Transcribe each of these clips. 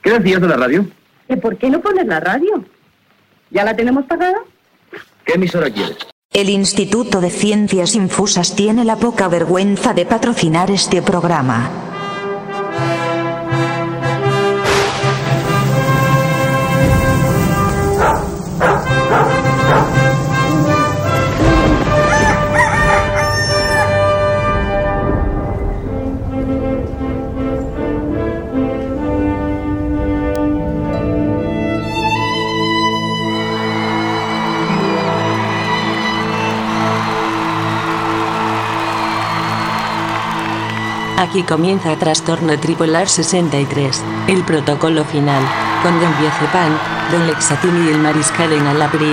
¿Qué decías de la radio? ¿Que por qué no pones la radio? ¿Ya la tenemos pagada? ¿Qué emisora quieres? El Instituto de Ciencias Infusas tiene la poca vergüenza de patrocinar este programa. Aquí comienza Trastorno Tripolar 63, el protocolo final, con Don Diazepam, Don Lexatin y el Mariscal en Alabril.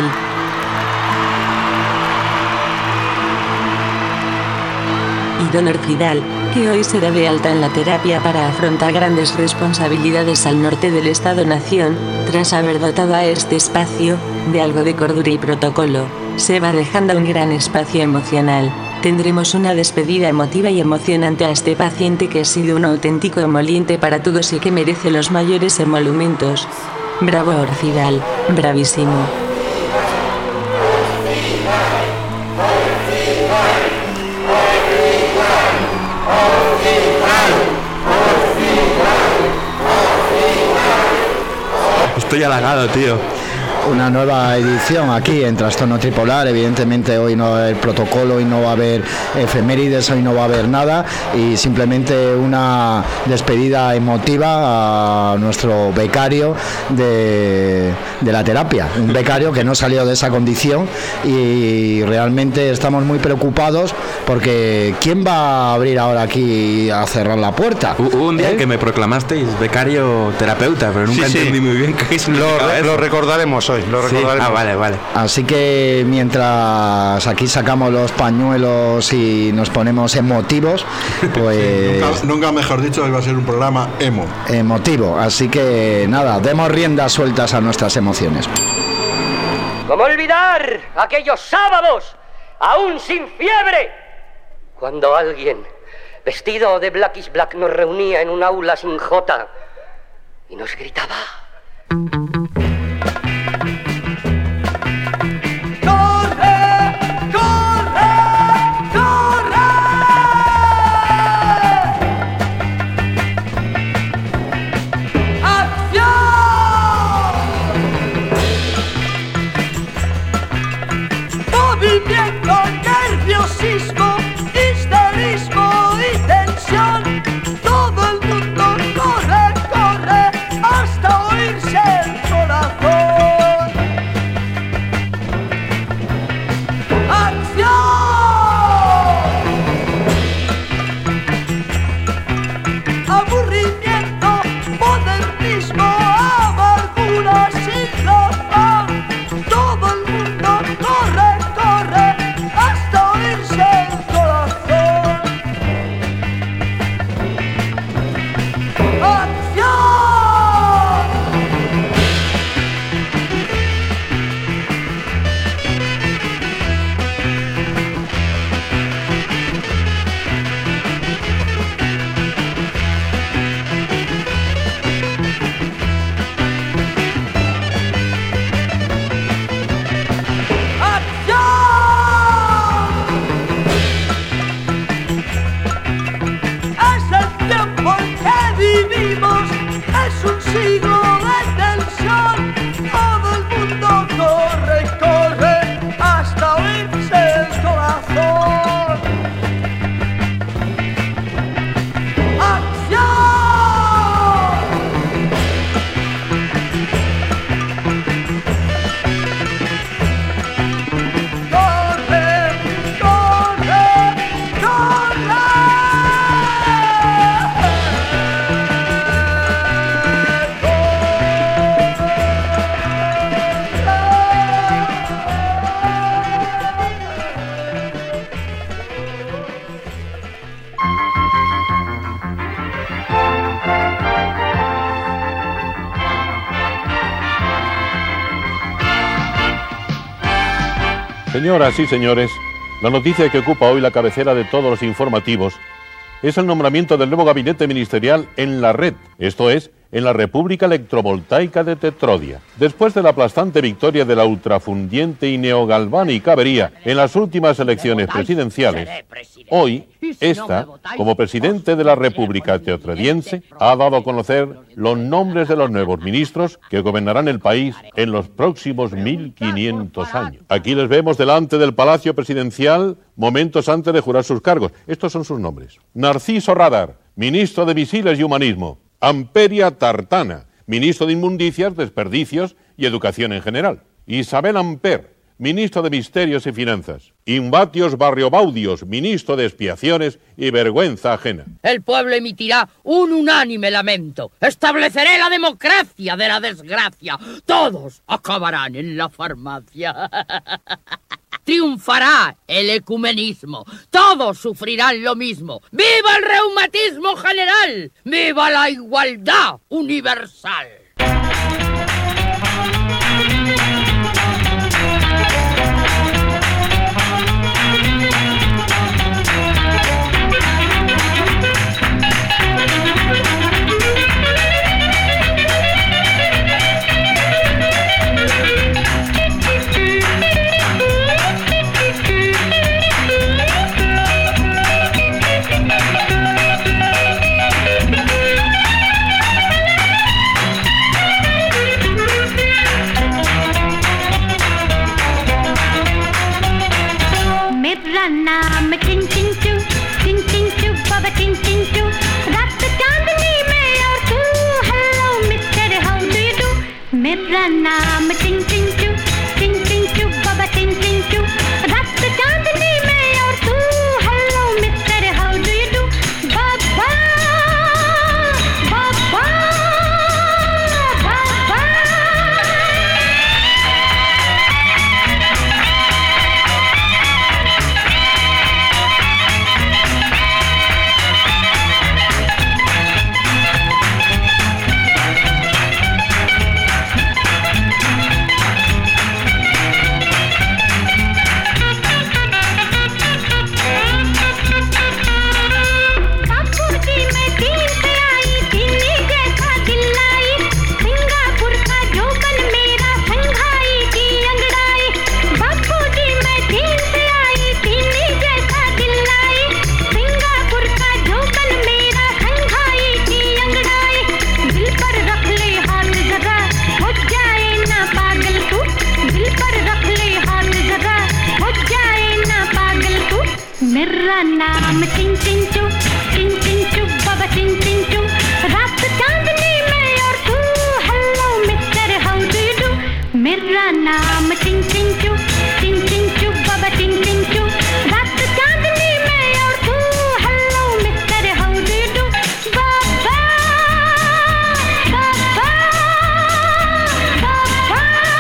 Y Don Orfidal, que hoy se da de alta en la terapia para afrontar grandes responsabilidades al norte del Estado-Nación, tras haber dotado a este espacio de algo de cordura y protocolo, se va dejando un gran espacio emocional. Tendremos una despedida emotiva y emocionante a este paciente que ha sido un auténtico emoliente para todos y que merece los mayores emolumentos. Bravo Orfidal, bravísimo. Estoy halagado, tío. Una nueva edición aquí en Trastorno Tripolar. Evidentemente hoy no va a haber protocolo, hoy no va a haber efemérides, hoy no va a haber nada, y simplemente una despedida emotiva a nuestro becario de la terapia, un becario que no salió de esa condición, y realmente estamos muy preocupados porque ¿quién va a abrir ahora aquí a cerrar la puerta? Hubo un día que me proclamasteis becario terapeuta, pero nunca entendí muy bien qué significaba eso. Lo recordaremos hoy. Lo recordaremos. Ah, vale. Así que mientras aquí sacamos los pañuelos y nos ponemos emotivos, pues... nunca mejor dicho, hoy va a ser un programa emotivo. Así que nada, demos riendas sueltas a nuestras emociones. ¿Cómo olvidar aquellos sábados, aún sin fiebre, cuando alguien vestido de Black is Black nos reunía en un aula sin jota y nos gritaba: nerviosismo, histerismo y tensión. Todo el mundo corre, corre, hasta oírse el corazón. ¡Acción! Aburrimiento, modernismo, amargura sin razón. Todo el mundo corre, corre, hasta oírse el corazón. ¡Acción! Es un siglo de tensión. Todo el mundo corre, corre, hasta oírse el corazón. ¡Acción! ¡Corre, corre, corre! Señoras y señores, la noticia que ocupa hoy la cabecera de todos los informativos es el nombramiento del nuevo gabinete ministerial en la red, esto es, en la República Electrovoltaica de Tetrodia. Después de la aplastante victoria de la ultrafundiente y neogalvánica avería en las últimas elecciones presidenciales, hoy, esta, como presidente de la República Teotrediense, ha dado a conocer los nombres de los nuevos ministros que gobernarán el país en los próximos 1500 años. Aquí les vemos delante del Palacio Presidencial momentos antes de jurar sus cargos. Estos son sus nombres: Narciso Radar, ministro de Misiles y Humanismo; Amperia Tartana, ministro de Inmundicias, Desperdicios y Educación en general; Isabel Amper, ministro de Misterios y Finanzas; Invatios Barriobaudios, ministro de Expiaciones y Vergüenza Ajena. El pueblo emitirá un unánime lamento. Estableceré la democracia de la desgracia. Todos acabarán en la farmacia. Triunfará el ecumenismo. Todos sufrirán lo mismo. ¡Viva el reumatismo general! ¡Viva la igualdad universal! नाम टिंग टिंग चू बाबा टिंग टिंग चू रात चांदनी में और तू hello mister how do you do बाबा बाबा बाबा मेरा नाम टिंग टिंग चू बाबा टिंग टिंग चू रात चांदनी में और तू hello mister how do you do मेरा नाम टिंग टिंग चू बाबा टिंग टिंग चू रात चांदनी में और तू hello mister how do you do बाबा बाबा बाबा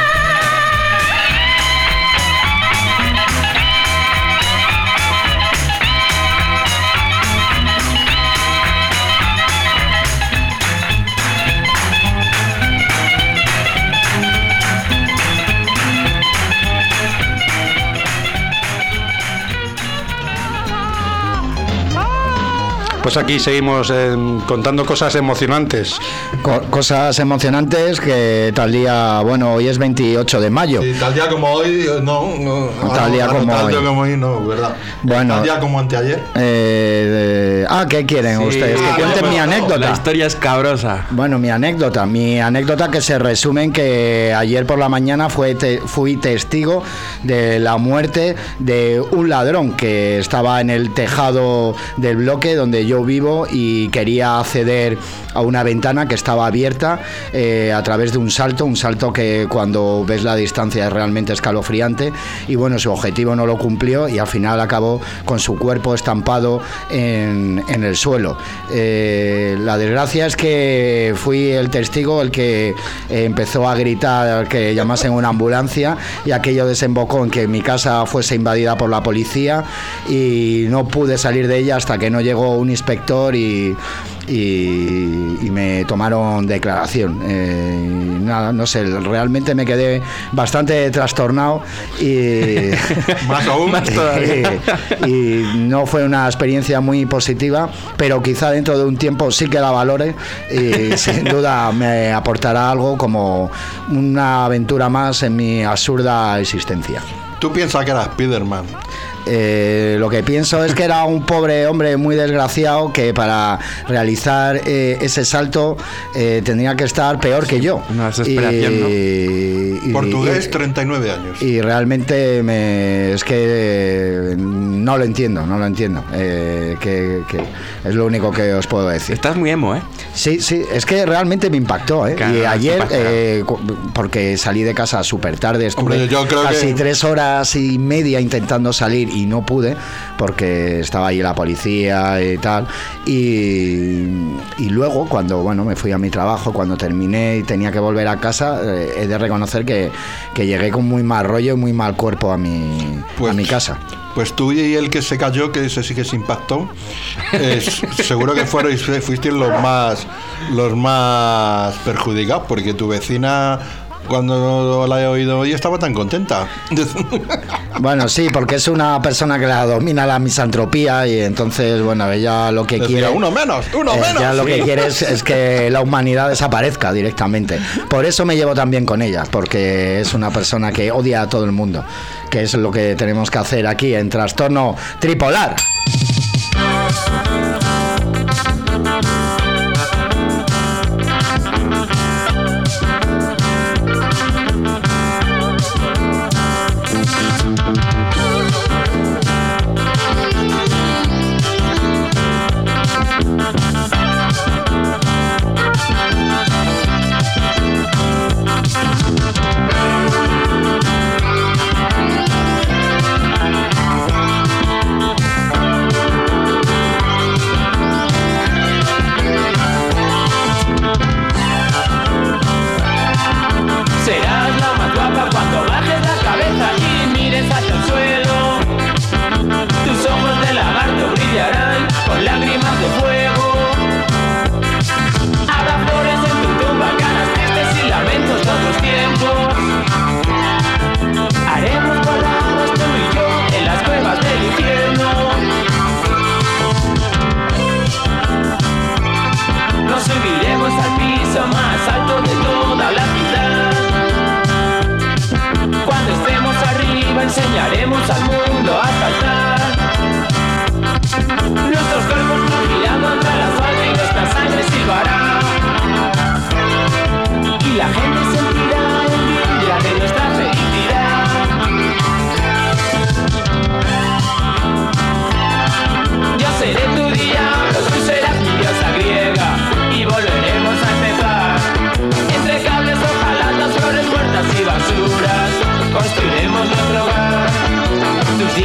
Pues aquí seguimos contando cosas emocionantes. Cosas emocionantes que tal día, bueno, hoy es 28 de mayo. Sí, tal día como hoy, no. Tal día como hoy, no, ¿verdad? Bueno. Tal día como anteayer. ¿Qué quieren ustedes? Que cuenten mi anécdota. La historia es cabrosa. Bueno, mi anécdota que se resume en que ayer por la mañana fui testigo de la muerte de un ladrón que estaba en el tejado del bloque donde yo vivo y quería acceder a una ventana que estaba abierta a través de un salto que cuando ves la distancia es realmente escalofriante, y bueno, su objetivo no lo cumplió y al final acabó con su cuerpo estampado en el suelo. La desgracia es que fui el testigo el que empezó a gritar que llamasen una ambulancia, y aquello desembocó en que mi casa fuese invadida por la policía y no pude salir de ella hasta que no llegó un inspector inspector y me tomaron declaración. Nada, no sé, realmente me quedé bastante trastornado y más aún y no fue una experiencia muy positiva, pero quizá dentro de un tiempo sí que la valore y sin duda me aportará algo como una aventura más en mi absurda existencia. ¿Tú piensas que era Spiderman? Lo que pienso es que era un pobre hombre muy desgraciado que para realizar ese salto tendría que estar peor que yo. Una desesperación, ¿no? Portugués, 39 años. Y realmente es que no lo entiendo. Que es lo único que os puedo decir. Estás muy emo, ¿eh? Sí, es que realmente me impactó, ¿eh? Claro, y ayer, porque salí de casa súper tarde, estuve casi 3 horas y media intentando salir y no pude porque estaba ahí la policía y tal, y luego cuando me fui a mi trabajo, cuando terminé y tenía que volver a casa, he de reconocer que llegué con muy mal rollo y muy mal cuerpo a mi casa. Pues tú y el que se cayó, que ese sí que se impactó, seguro que fuisteis los más perjudicados, porque tu vecina, cuando la he oído hoy, estaba tan contenta. Bueno, sí, porque es una persona que la domina la misantropía y entonces, bueno, ella lo que quiere... Uno menos. Ella lo que quiere es que la humanidad desaparezca directamente. Por eso me llevo tan bien con ella, porque es una persona que odia a todo el mundo, que es lo que tenemos que hacer aquí en Trastorno Tripolar. Enseñaremos al mundo a saltar. Nuestros cuerpos fluirán contra el asfalto y nuestra sangre silbará. Y la gente sentirá envidia de nuestra felicidad. Yo seré tu diablo, tú serás mi diosa griega y volveremos a empezar. Entre cables, hojalata, flores muertas y basuras construiremos nuestro hogar. Tus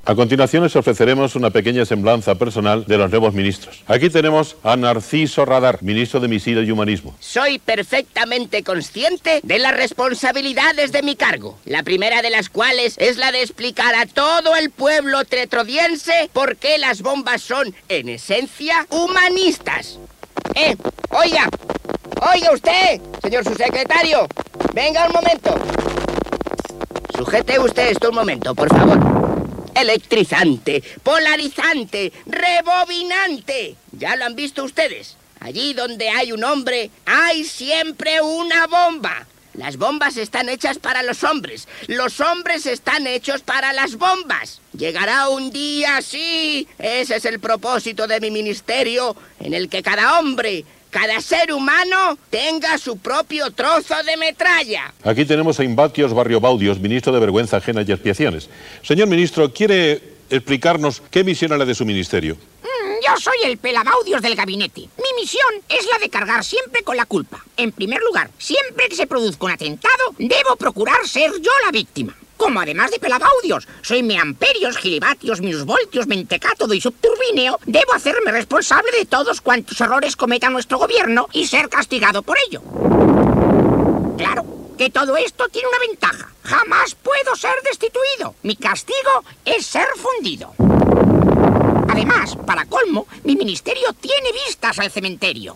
A continuación les ofreceremos una pequeña semblanza personal de los nuevos ministros. Aquí tenemos a Narciso Radar, ministro de Miseria y Humanismo. Soy perfectamente consciente de las responsabilidades de mi cargo. La primera de las cuales es la de explicar a todo el pueblo tetrodiense por qué las bombas son, en esencia, humanistas. Oiga usted, señor subsecretario, venga un momento. Sujete usted esto un momento, por favor. Electrizante, polarizante, rebobinante. Ya lo han visto ustedes. Allí donde hay un hombre, hay siempre una bomba. Las bombas están hechas para los hombres. Los hombres están hechos para las bombas. Llegará un día, sí, ese es el propósito de mi ministerio, en el que cada hombre, cada ser humano tenga su propio trozo de metralla. Aquí tenemos a Imbatios Barriobaudios, ministro de Vergüenza Ajena y Expiaciones. Señor ministro, ¿quiere explicarnos qué misión es la de su ministerio? Yo soy el pelabaudios del gabinete. Mi misión es la de cargar siempre con la culpa. En primer lugar, siempre que se produzca un atentado, debo procurar ser yo la víctima. Como además de pelabaudios, soy meamperios, gilivatios, minusvoltios, mentecátodo y subturbíneo, debo hacerme responsable de todos cuantos errores cometa nuestro gobierno y ser castigado por ello. Claro que todo esto tiene una ventaja. Jamás puedo ser destituido. Mi castigo es ser fundido. Además, para colmo, mi ministerio tiene vistas al cementerio.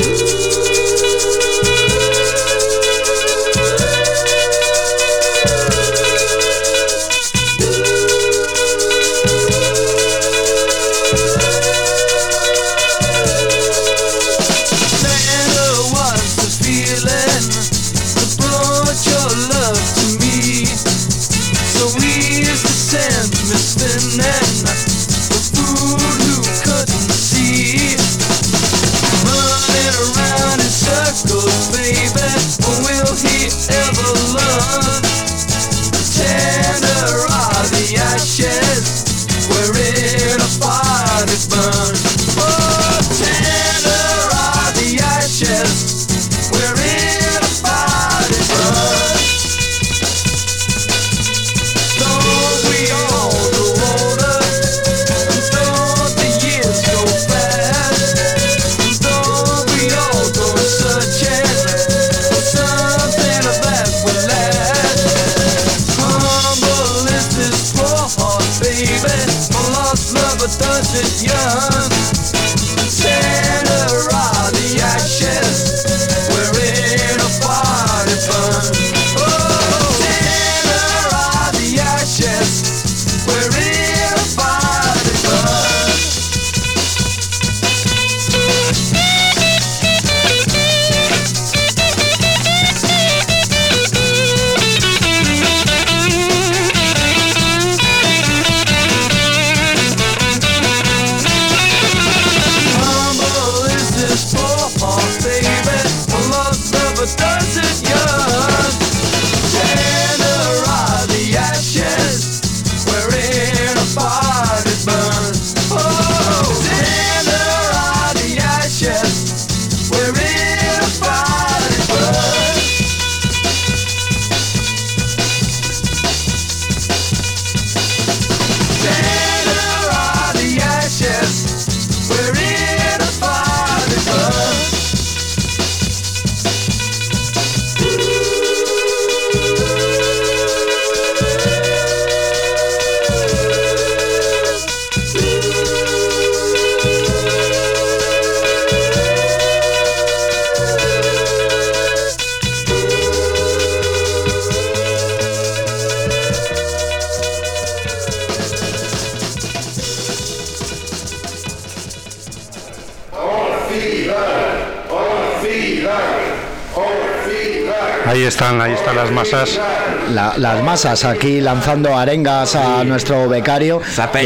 Ahí están las masas. Las masas aquí lanzando arengas a nuestro becario,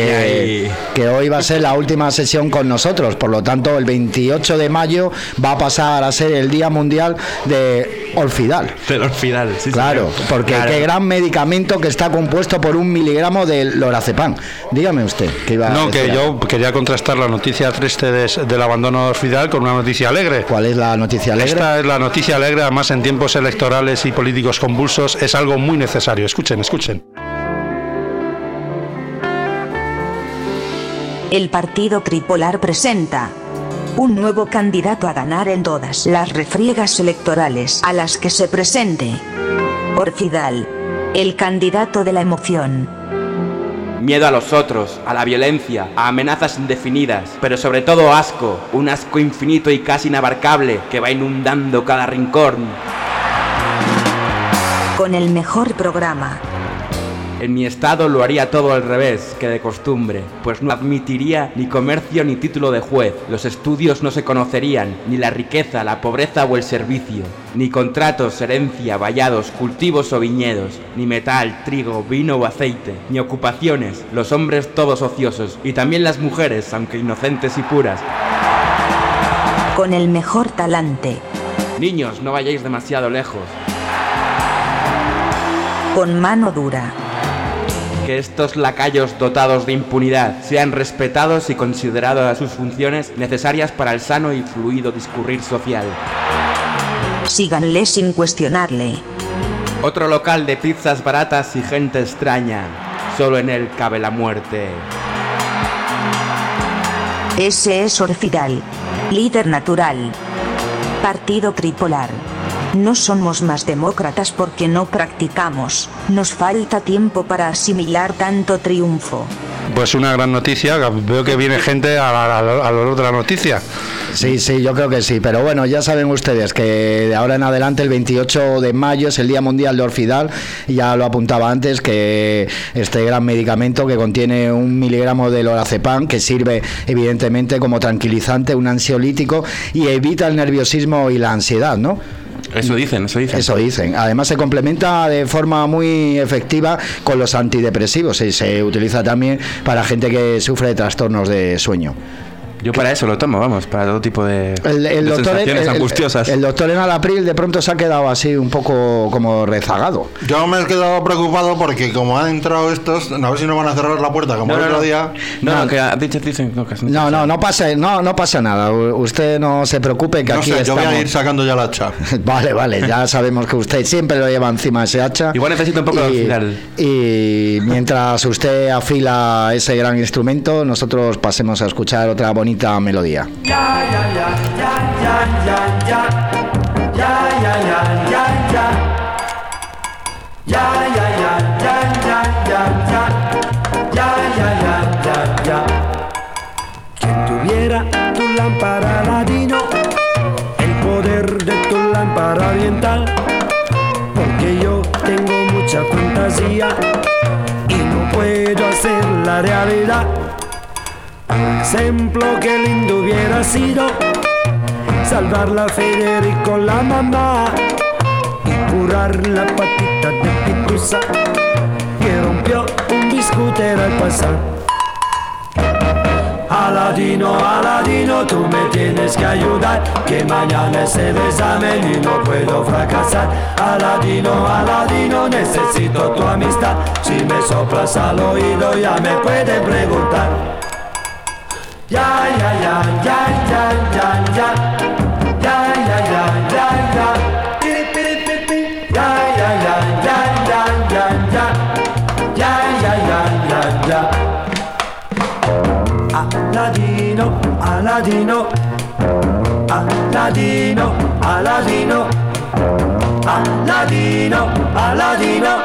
que hoy va a ser la última sesión con nosotros. Por lo tanto, el 28 de mayo va a pasar a ser el Día Mundial de Orfidal. Del Orfidal, sí. Claro, porque claro, qué gran medicamento que está compuesto por 1 miligramo de lorazepam. Dígame usted, ¿qué iba a decir? Que yo quería contrastar la noticia triste del abandono de Orfidal con una noticia alegre. ¿Cuál es la noticia alegre? Esta es la noticia alegre, además en tiempos electorales y políticos convulsos, es algo muy necesario. Escuchen. El partido tripolar presenta un nuevo candidato a ganar en todas las refriegas electorales a las que se presente. Orfidal, el candidato de la emoción. Miedo a los otros, a la violencia, a amenazas indefinidas, pero sobre todo asco, un asco infinito y casi inabarcable que va inundando cada rincón. Con el mejor programa. En mi estado lo haría todo al revés que de costumbre, pues no admitiría ni comercio ni título de juez, los estudios no se conocerían, ni la riqueza, la pobreza o el servicio, ni contratos, herencia, vallados, cultivos o viñedos, ni metal, trigo, vino o aceite, ni ocupaciones, los hombres todos ociosos, y también las mujeres, aunque inocentes y puras. Con el mejor talante. Niños, no vayáis demasiado lejos. Con mano dura. Que estos lacayos dotados de impunidad sean respetados y consideradas sus funciones necesarias para el sano y fluido discurrir social. Síganle sin cuestionarle. Otro local de pizzas baratas y gente extraña. Solo en él cabe la muerte. Ese es Orfidal, líder natural. Partido tripolar. No somos más demócratas porque no practicamos, nos falta tiempo para asimilar tanto triunfo. Pues una gran noticia, veo que viene gente a lo de la noticia. Sí, yo creo que sí, pero bueno, ya saben ustedes que de ahora en adelante el 28 de mayo es el Día Mundial de Orfidal, ya lo apuntaba antes, que este gran medicamento que contiene 1 miligramo de lorazepam, que sirve evidentemente como tranquilizante, un ansiolítico y evita el nerviosismo y la ansiedad, ¿no? Eso dicen. Además se complementa de forma muy efectiva con los antidepresivos y se utiliza también para gente que sufre de trastornos de sueño. Yo para eso lo tomo, vamos, para todo tipo de sensaciones angustiosas. El doctor Enalapril de pronto se ha quedado así un poco como rezagado. Yo me he quedado preocupado porque como han entrado estos, a ver si no van a cerrar la puerta como el otro día. No pasa nada. Usted no se preocupe que aquí yo estamos. voy a ir sacando ya la hacha. Vale, ya sabemos que usted siempre lo lleva encima ese hacha. Igual necesito un poco de afilar. Y mientras usted afila ese gran instrumento, nosotros pasemos a escuchar otra bonita melodía. Quien tuviera tu lámpara Aladino, el poder de tu lámpara oriental, porque yo tengo mucha fantasía y no puedo hacer la realidad. Ejemplo que lindo hubiera sido salvarla a Federico la mamá y curar la patita de Pitusa que rompió un biscutero al pasar. Aladino, Aladino, tú me tienes que ayudar, que mañana es el examen y no puedo fracasar. Aladino, Aladino, necesito tu amistad, si me soplas al oído ya me puedes preguntar. Ya, Aladino, Aladino, Aladino, Aladino, Aladino, Aladino.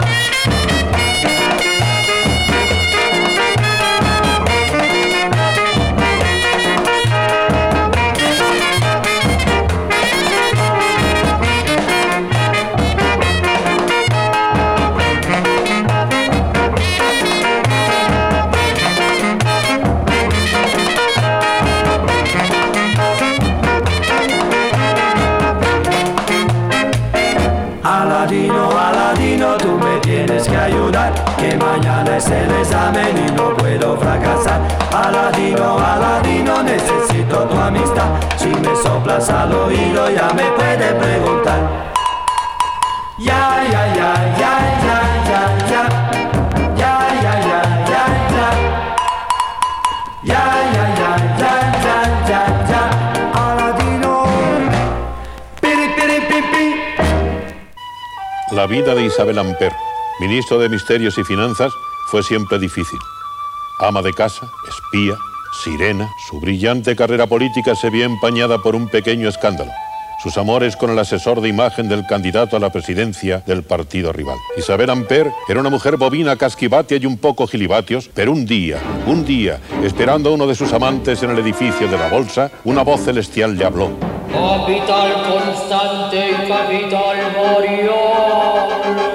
Aladino, Aladino, tú me tienes que ayudar, que mañana es el examen y no puedo fracasar. Aladino, Aladino, necesito tu amistad, si me soplas al oído ya me puedes preguntar. Ya, ya, ya, ya, ya, ya, ya. Ya, ya, ya, ya, ya. Ya, ya, ya, ya, ya, ya, ya. Aladino. Piri, piri, pipi. La vida de Isabel Amper, ministro de Misterios y Finanzas, fue siempre difícil. Ama de casa, espía, Sirena, su brillante carrera política se vio empañada por un pequeño escándalo. Sus amores con el asesor de imagen del candidato a la presidencia del partido rival. Isabel Ampère era una mujer bovina, casquivatia y un poco gilivatios, pero un día, esperando a uno de sus amantes en el edificio de la Bolsa, una voz celestial le habló. Capital constante y capital variable.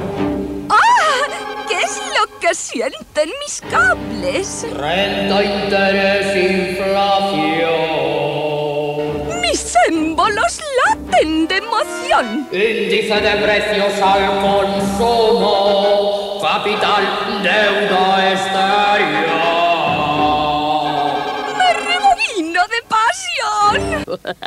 ¿Qué es lo que sienten mis cables? Renta, interés, inflación. Mis símbolos laten de emoción. Índice de precios al consumo. Capital, deuda exterior. Me rebobino de pasión.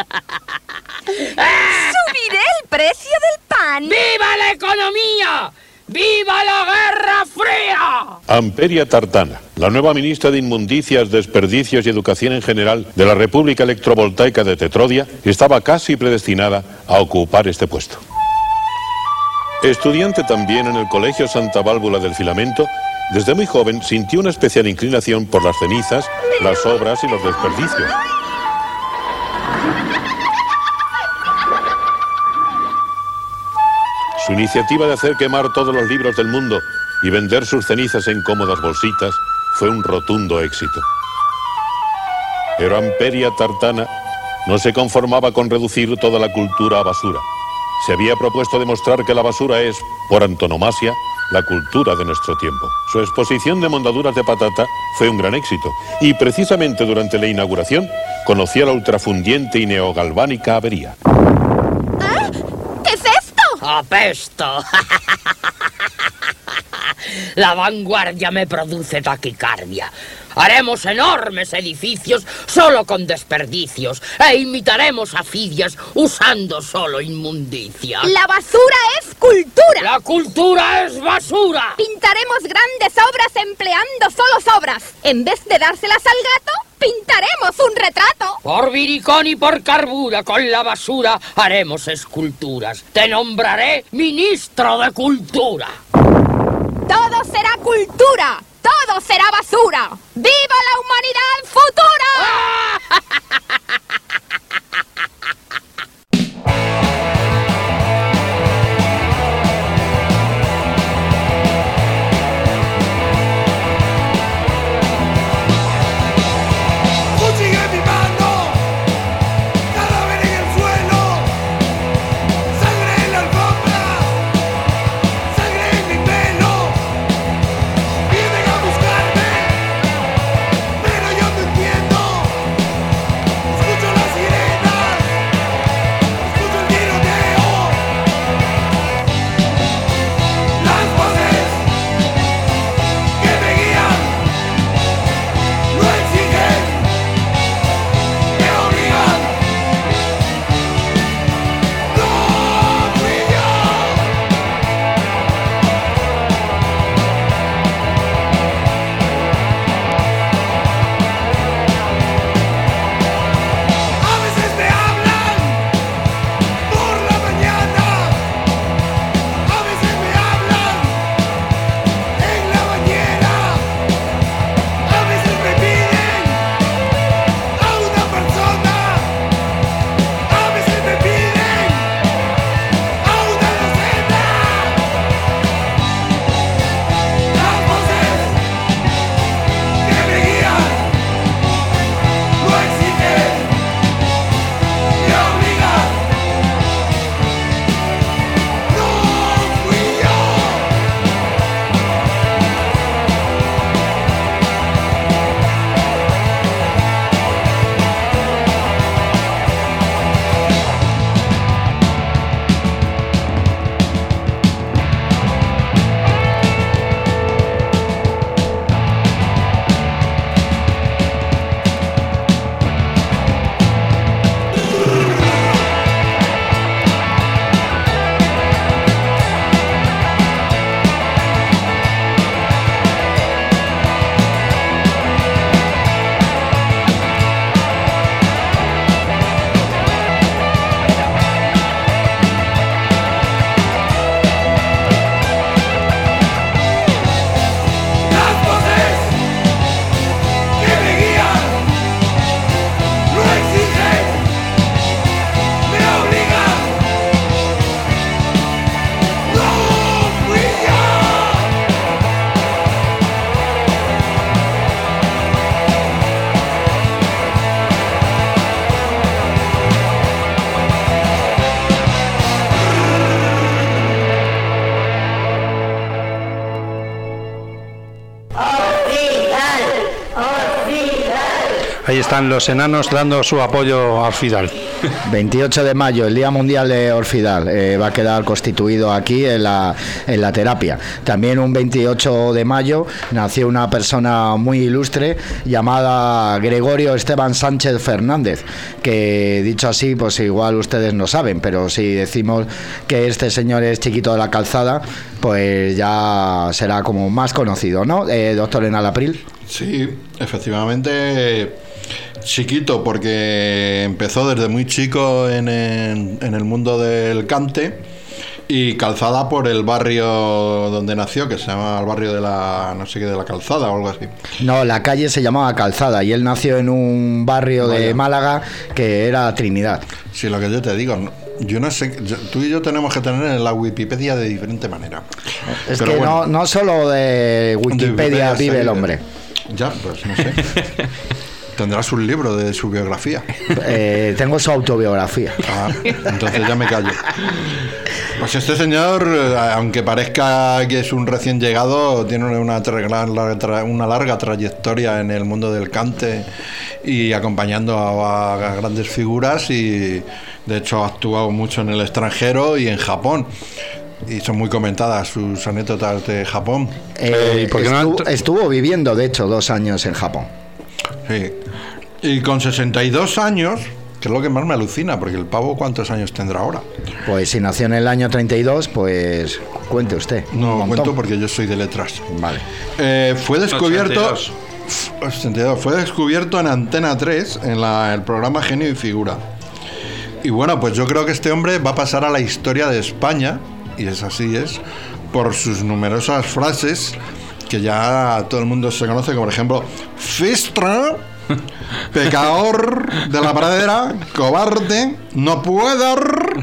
Subiré el precio del pan. ¡Viva la economía! ¡Viva la Guerra Fría! Amperia Tartana, la nueva ministra de Inmundicias, Desperdicios y Educación en general de la República Electrovoltaica de Tetrodia, estaba casi predestinada a ocupar este puesto. Estudiante también en el Colegio Santa Válvula del Filamento, desde muy joven sintió una especial inclinación por las cenizas, las sobras y los desperdicios. Su iniciativa de hacer quemar todos los libros del mundo y vender sus cenizas en cómodas bolsitas fue un rotundo éxito. Pero Amperia Tartana no se conformaba con reducir toda la cultura a basura. Se había propuesto demostrar que la basura es, por antonomasia, la cultura de nuestro tiempo. Su exposición de mondaduras de patata fue un gran éxito y precisamente durante la inauguración conoció la ultrafundiente y neogalvánica avería. ¿Qué es esto? ¡Apesto! La vanguardia me produce taquicardia. Haremos enormes edificios solo con desperdicios e imitaremos a Fidias usando solo inmundicia. La basura es cultura. ¡La cultura es basura! Pintaremos grandes obras empleando solo sobras. En vez de dárselas al gato, pintaremos un retrato. Por Viricón y por Carbura, con la basura haremos esculturas. Te nombraré ministro de Cultura. Todo será cultura. Todo será basura. ¡Viva la humanidad futura! Ahí están los enanos dando su apoyo a Orfidal. 28 de mayo, el Día Mundial de Orfidal, va a quedar constituido aquí en la terapia. También un 28 de mayo nació una persona muy ilustre llamada Gregorio Esteban Sánchez Fernández, que dicho así, pues igual ustedes no saben, pero si decimos que este señor es Chiquito de la Calzada, pues ya será como más conocido, ¿no? Doctor Enal April. Sí, efectivamente, Chiquito, porque empezó desde muy chico en el mundo del cante, y Calzada por el barrio donde nació, que se llama el barrio de la, no sé qué, de la Calzada o algo así. No, la calle se llamaba Calzada y él nació en un barrio de Málaga que era Trinidad. Sí, lo que yo te digo, yo no sé, tú y yo tenemos que tener en la Wikipedia de diferente manera. Es pero que bueno, no solo de Wikipedia vive el hombre. Ya, pues no sé. Tendrás un libro de su biografía. Tengo su autobiografía. Ah, entonces ya me callo. Pues este señor, aunque parezca que es un recién llegado, tiene una larga trayectoria en el mundo del cante y acompañando a grandes figuras, y de hecho ha actuado mucho en el extranjero y en Japón. Y son muy comentadas sus anécdotas de Japón. Estuvo viviendo, de hecho, 2 años en Japón. Sí. Y con 62 años, que es lo que más me alucina, porque el pavo, ¿cuántos años tendrá ahora? Pues si nació en el año 32, pues cuente usted. No cuento porque yo soy de letras. Vale. Fue descubierto... 82. Fue descubierto en Antena 3, en el programa Genio y Figura. Y bueno, pues yo creo que este hombre va a pasar a la historia de España, y así es, por sus numerosas frases que ya todo el mundo se conoce, como por ejemplo, Fistra, pecador de la pradera, cobarde, no puedo,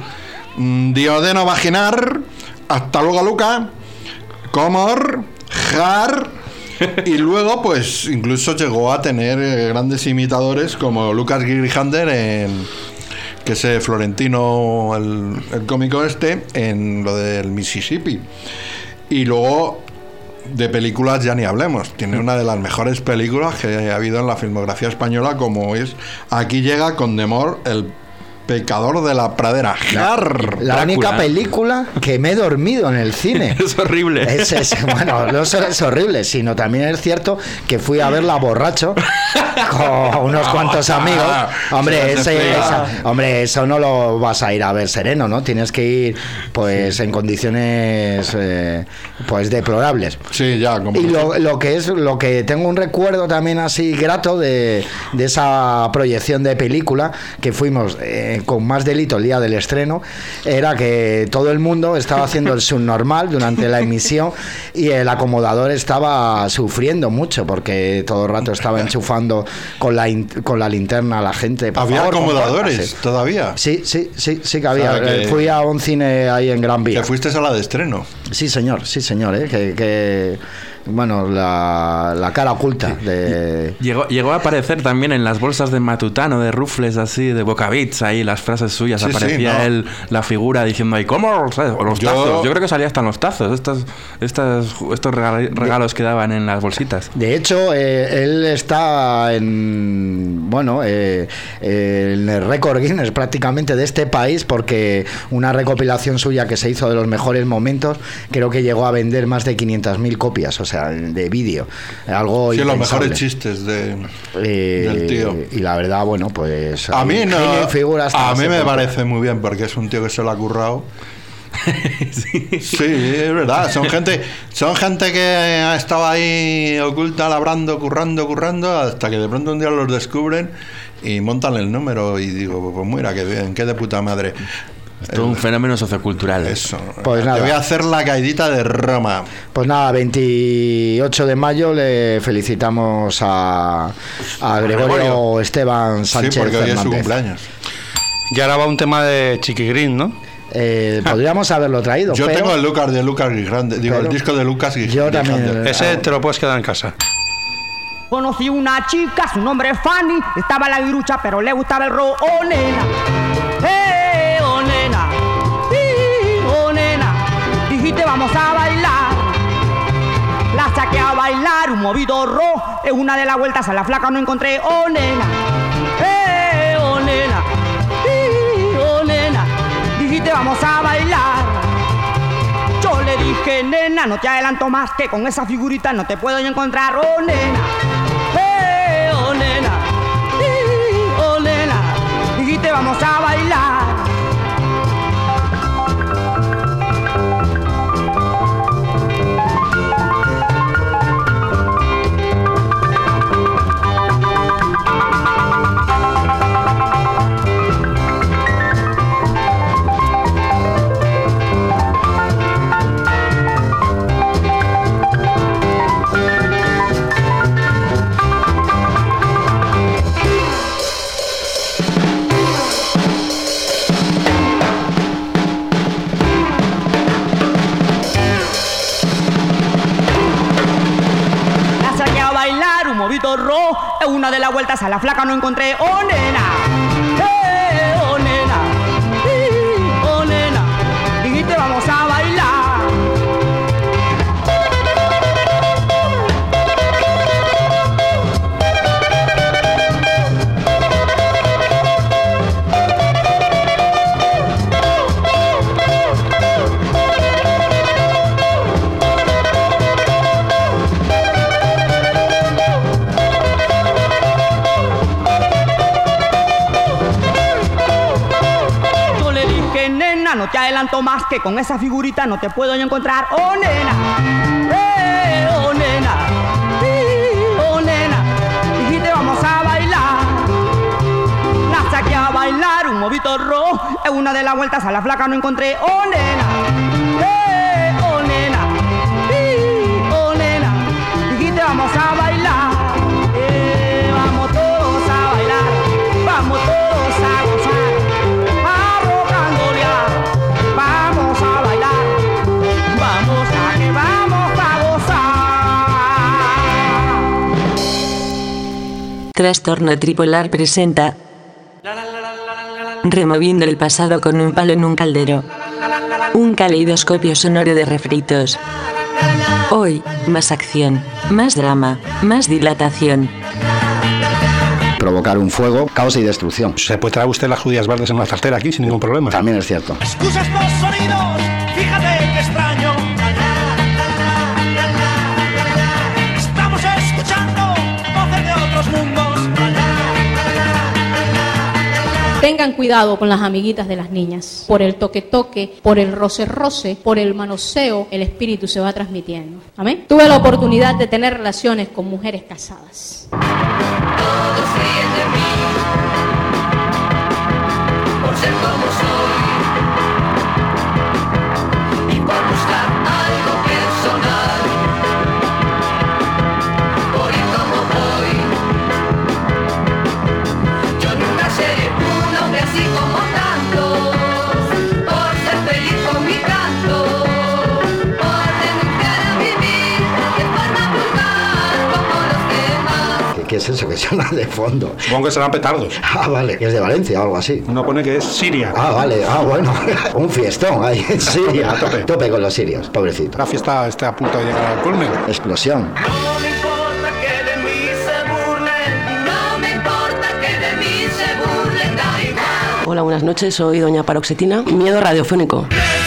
diodeno vaginar, hasta luego Luca, comor, jar. Y luego pues incluso llegó a tener grandes imitadores como Lucas Grijander, que es Florentino, el cómico en lo del Mississippi. Y luego de películas ya ni hablemos. Tiene una de las mejores películas que ha habido en la filmografía española, como es Aquí llega con Demor, el pecador de la pradera. La única película que me he dormido en el cine. Es horrible. Bueno, no solo es horrible, sino también es cierto que fui a verla borracho con unos cuantos amigos. Hombre, eso no lo vas a ir a ver sereno, ¿no? Tienes que ir pues en condiciones pues deplorables. Sí, ya. Como y lo que tengo un recuerdo también así grato de esa proyección de película que fuimos con más delito el día del estreno, era que todo el mundo estaba haciendo el subnormal durante la emisión y el acomodador estaba sufriendo mucho porque todo el rato estaba enchufando con la linterna a la gente. ¿Había acomodadores todavía? Sí que había. O sea, fui a un cine ahí en Gran Vía. ¿Que fuiste a la de estreno? Sí, señor, bueno, la cara oculta de... Llegó a aparecer también en las bolsas de Matutano, de Rufles, así, de Bocavits, ahí las frases suyas, aparecía él, la figura diciendo ahí, ¿cómo? ¿Sabes? O los tazos, yo creo que salía hasta en los tazos, estos regalos que daban en las bolsitas. De hecho, él está en el récord Guinness prácticamente de este país, porque una recopilación suya que se hizo de los mejores momentos, creo que llegó a vender más de 500.000 copias, o sea, de vídeo, algo los mejores chistes del tío. Y la verdad, bueno, pues a mí me parece muy bien, porque es un tío que se lo ha currado. Sí, es verdad, son gente que ha estado ahí oculta, labrando, currando, hasta que de pronto un día los descubren y montan el número, y digo, pues mira, que bien, qué de puta madre. Es todo un fenómeno sociocultural. Eso. Pues nada. Te voy a hacer la caidita de Roma. Pues nada, 28 de mayo le felicitamos a Gregorio Esteban Sánchez porque Fernández. Hoy es su cumpleaños. Y ahora va un tema de Chiquigrín, ¿no? Podríamos haberlo traído. Yo tengo el Lucas de Lucas Grande, el disco de Lucas Grande. Yo también. Ese te lo puedes quedar en casa. Conocí una chica, su nombre es Fanny, estaba en la virucha, pero le gustaba el rock. Oh, nena, oh, nena, oh, nena, dijiste vamos a bailar. La saqué a bailar un movido rojo. En una de las vueltas a la flaca no encontré, oh nena, oh nena, oh nena. Dijiste vamos a bailar. Yo le dije, nena, no te adelanto más, que con esa figurita no te puedo yo encontrar, oh nena, oh nena, oh nena. Dijiste vamos a bailar. Movito rojo, en una de las vueltas a la flaca no encontré, oh nena, oh nena, oh nena. Dijiste vamos a bailar. No te adelanto más, que con esa figurita no te puedo yo encontrar, oh nena, oh nena, oh nena. Dijiste vamos a bailar. La saqué a bailar un movito rojo. En una de las vueltas a la flaca no encontré, oh nena, oh nena, oh nena. Dijiste vamos a bailar. Vamos todos a bailar, vamos todos a gozar. Trastorno Tripolar presenta Removiendo el pasado con un palo en un caldero. Un caleidoscopio sonoro de refritos. Hoy, más acción, más drama, más dilatación. Provocar un fuego, caos y destrucción. ¿Se puede traer usted las judías verdes en una tartera aquí sin ningún problema? También es cierto. Excusas los sonidos, fíjate qué extraño. Estamos escuchando voces de otros mundos. Tengan cuidado con las amiguitas de las niñas. Por el toque-toque, por el roce-roce, por el manoseo, el espíritu se va transmitiendo. ¿Amén? Tuve la oportunidad de tener relaciones con mujeres casadas. Todos ríen de mí por ser como soy y por buscar algo personal, por ir como voy. Yo nunca seré un hombre así como tantos, por ser feliz con mi canto, por renunciar a vivir de forma vulgar como los demás. ¿Qué es eso que suena de fondo? Supongo que serán petardos. Ah, vale, que es de Valencia o algo así. Uno pone que es Siria. Ah, vale, bueno. Un fiestón ahí en Siria. Tope con los sirios, pobrecito. La fiesta está a punto de llegar al culmen. Explosión. No me importa que de mí se burlen, no me importa que de mí se burlen, da igual. Hola, buenas noches, soy doña Paroxetina. Miedo radiofónico.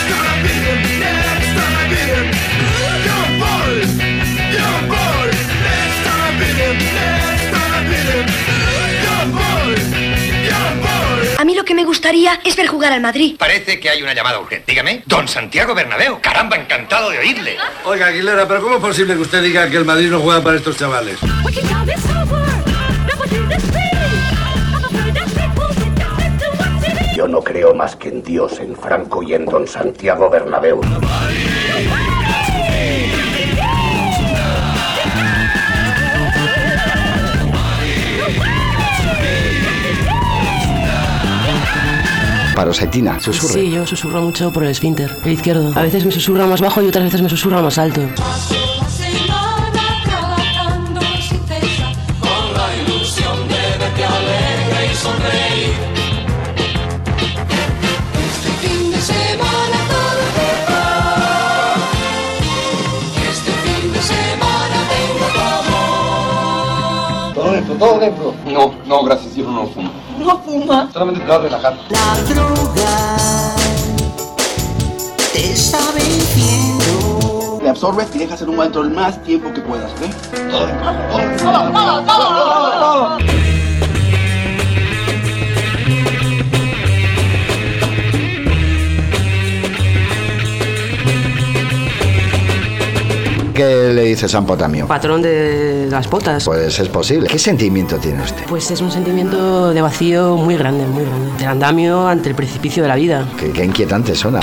A mí lo que me gustaría es ver jugar al Madrid. Parece que hay una llamada urgente. Dígame. Don Santiago Bernabéu. Caramba, encantado de oírle. Oiga, Aguilera, pero ¿cómo es posible que usted diga que el Madrid no juega para estos chavales? Yo no creo más que en Dios, en Franco y en Don Santiago Bernabéu. Paroxetina, susurra. Sí, yo susurro mucho por el esfínter, el izquierdo. A veces me susurra más bajo y otras veces me susurra más alto. Con la ilusión de verte alegre y sonreír. Este fin de semana todo te va. Este fin de semana todo dentro. No, gracias, yo no fumo. ¿No fuma? Solamente te va a relajar. La droga te está venciendo. Te absorbes y dejas en un momento el más tiempo que puedas, ¿ok? Todo dentro. Todo. ¿Qué le dice San Potamio? Patrón de las potas. Pues es posible. ¿Qué sentimiento tiene usted? Pues es un sentimiento de vacío muy grande, muy grande. Del andamio ante el precipicio de la vida. Qué inquietante suena.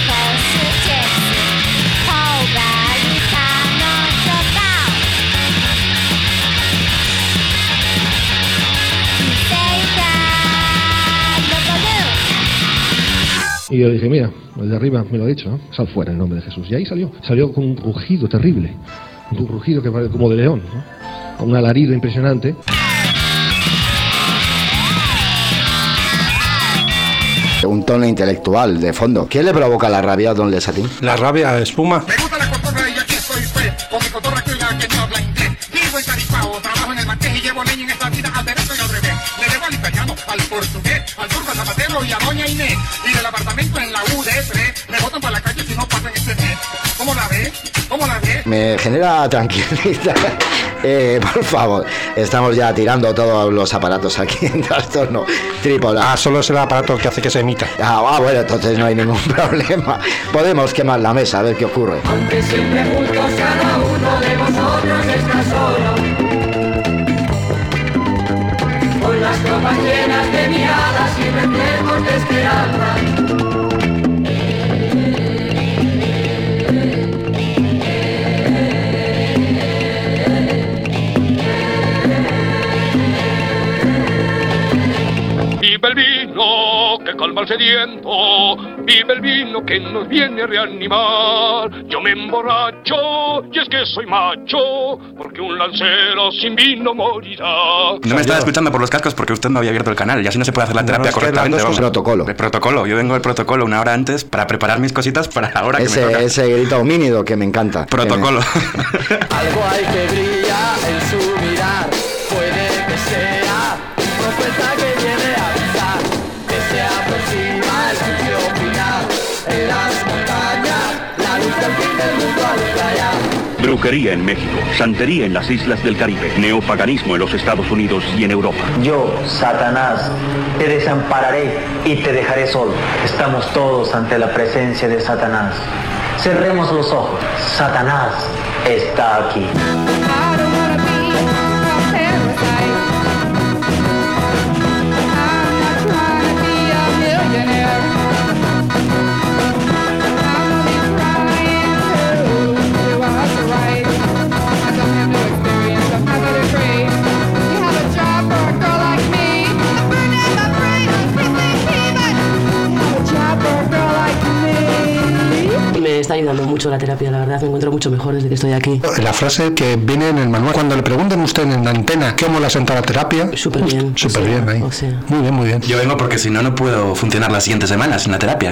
Y yo dije, mira, el de arriba me lo ha dicho, ¿no? Sal fuera en nombre de Jesús. Y ahí salió con un rugido terrible, un rugido que parece como de león, ¿no? Un alarido impresionante. Un tono intelectual de fondo. ¿Qué le provoca la rabia a don Lesatín? La rabia, espuma. Me gusta la cotorra y aquí estoy pues, con mi cotorra que no habla inglés. Vivo en Caripao, trabajo en el marqués y llevo leña en esta vida al derecho y al revés. Le debo al italiano, al portugués, al turco, al zapatero y a doña Inés. Y del apartamento en la UD3 me botan para la calle si no pasan este mes. ¿Cómo la ves? ¿Cómo la ves? Me genera tranquilidad. Por favor, estamos ya tirando todos los aparatos aquí en Trastorno Tripolar. Solo es el aparato que hace que se emita. Bueno, entonces no hay ningún problema. Podemos quemar la mesa, a ver qué ocurre. Aunque siempre juntos cada uno de vosotros está solo. Con las copas llenas de miradas y reflejos de esperanza. Vive el vino que calma al sediento, vive el vino que nos viene a reanimar. Yo me emborracho y es que soy macho, porque un lancero sin vino morirá. No me estaba escuchando por los cascos porque usted no había abierto el canal y así no se puede hacer la terapia correctamente. Vamos. Protocolo. El protocolo. Yo vengo del protocolo una hora antes para preparar mis cositas para la hora que me toca. Ese grito homínido que me encanta. Protocolo. Algo hay que brilla en su mirar, puede que sea profeta que viene a avisar, que se aproxima el sitio final, en las montañas, la luz del fin del mundo alumbra ya. Brujería en México, santería en las islas del Caribe, neopaganismo en los Estados Unidos y en Europa. Yo, Satanás, te desampararé y te dejaré solo. Estamos todos ante la presencia de Satanás. Cerremos los ojos. Satanás está aquí. Me está ayudando mucho la terapia, la verdad, me encuentro mucho mejor desde que estoy aquí. La frase que viene en el manual, cuando le pregunten a usted en la antena cómo le ha sentado la terapia, súper bien. Súper bien ahí. O sea. Muy bien, muy bien. Yo vengo porque si no, no puedo funcionar las siguientes semanas sin la terapia.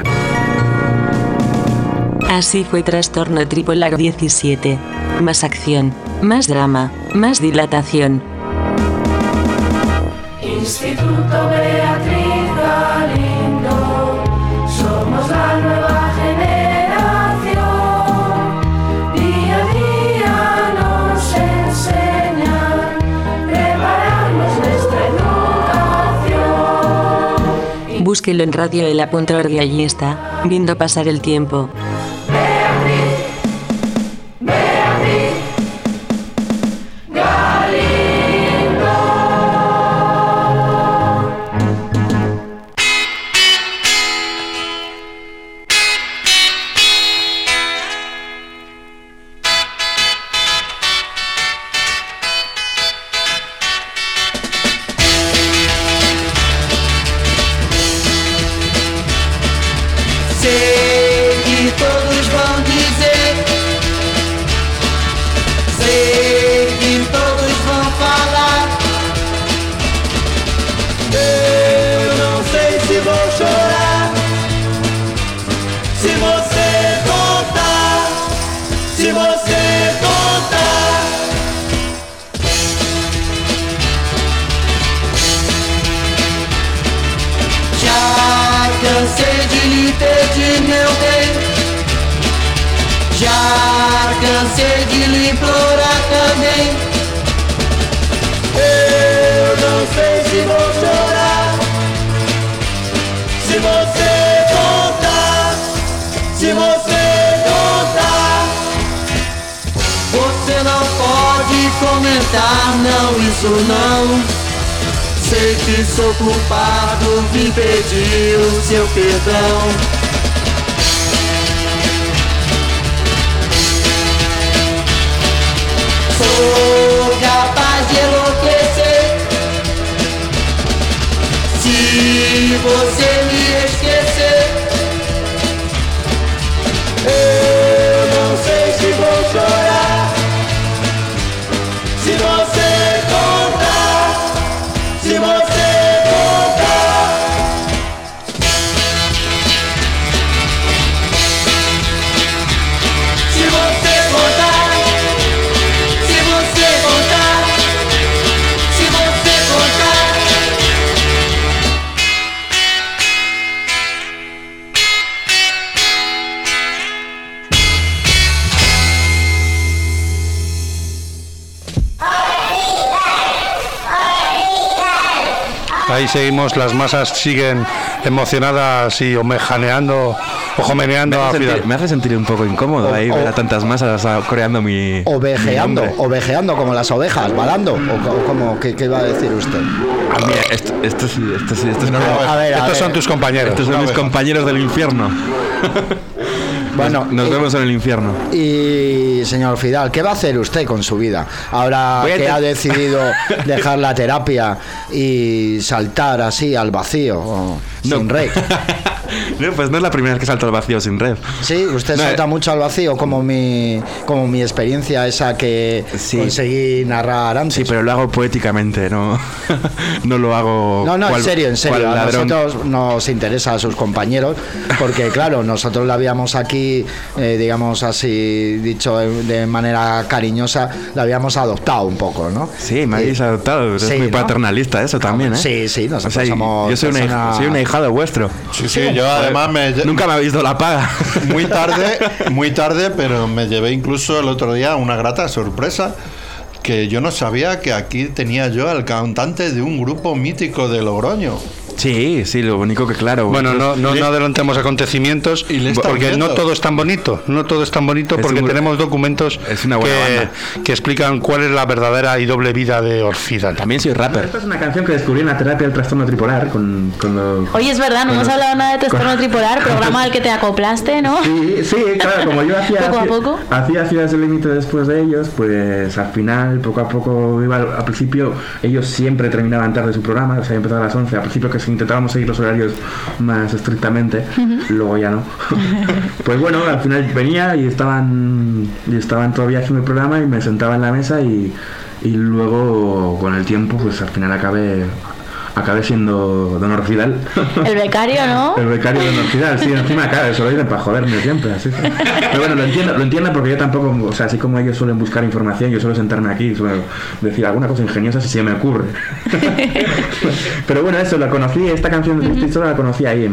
Así fue Trastorno Tripolar 17. Más acción, más drama, más dilatación. Instituto Beatriz Galindo, somos la nueva generación. Día a día nos enseñan, prepararnos nuestra educación. Búsquelo en radioela.org y allí está, viendo pasar el tiempo. Seguir todo cansei de lhe pedir meu bem, já cansei de lhe implorar também. Eu não sei se vou chorar, se você contar, se você contar. Você não pode comentar, não, isso não. Sei que sou culpado, vim pedir o seu perdão. Sou capaz de enlouquecer se você me esquecer. Eu não sei se vou chorar, se você contar, se você contar. Se você contar, se você contar, se você contar. Ahí seguimos, las masas siguen emocionadas y omejaneando, ojomeneando a Fidel. Me hace sentir un poco incómodo ahí ver a tantas masas coreando mi... Ovejeando como las ovejas, balando. O como, ¿qué va a decir usted? Ah, mira, estos son tus compañeros. Estos son mis compañeros del infierno. Bueno, nos vemos en el infierno. Y señor Fidal, ¿qué va a hacer usted con su vida? Ahora que ha decidido dejar la terapia y saltar así al vacío, sin red. No, pues no es la primera vez que salto al vacío sin red. Sí, usted salta mucho al vacío, como mi experiencia esa que conseguí narrar antes. Sí, pero lo hago poéticamente, no lo hago. No, en serio. A nosotros nos interesa a sus compañeros, porque claro, nosotros la habíamos aquí, digamos así, dicho de manera cariñosa, la habíamos adoptado un poco, ¿no? Sí, me habéis adoptado, es muy paternalista eso también, ¿eh? Sí, nosotros somos... Yo soy un ahijado vuestro. Sí, yo además nunca me habéis dado la paga. Muy tarde, pero me llevé incluso el otro día una grata sorpresa, que yo no sabía que aquí tenía yo al cantante de un grupo mítico de Logroño. Sí, lo único que claro. Bueno, no adelantemos acontecimientos, porque no todo es tan bonito. No todo es tan bonito porque tenemos documentos que explican cuál es la verdadera y doble vida de Orfidal. También soy rapper. Esta es una canción que descubrí en la terapia del trastorno tripolar con los... Oye, es verdad, no hemos hablado nada de trastorno tripolar, programa al que te acoplaste, ¿no? Sí, claro, como yo hacía poco a poco. Hacía Ciudades del Límite después de ellos, pues al final, poco a poco iba. Al principio ellos siempre terminaban tarde su programa, o sea, empezaba a las 11, al principio que intentábamos seguir los horarios más estrictamente, luego ya no. Pues bueno, al final venía y estaban todavía haciendo el programa y me sentaba en la mesa y luego con el tiempo pues al final acabé siendo Don Orfidal. El becario, ¿no? El becario de Don Orfidal, sí, encima claro, eso lo dicen para joderme siempre, así. Pero bueno, lo entiendo porque yo tampoco, o sea, así como ellos suelen buscar información, yo suelo sentarme aquí y suelo decir alguna cosa ingeniosa si se me ocurre. Pero bueno, eso, la conocí, esta canción de Triste Historia la conocí ahí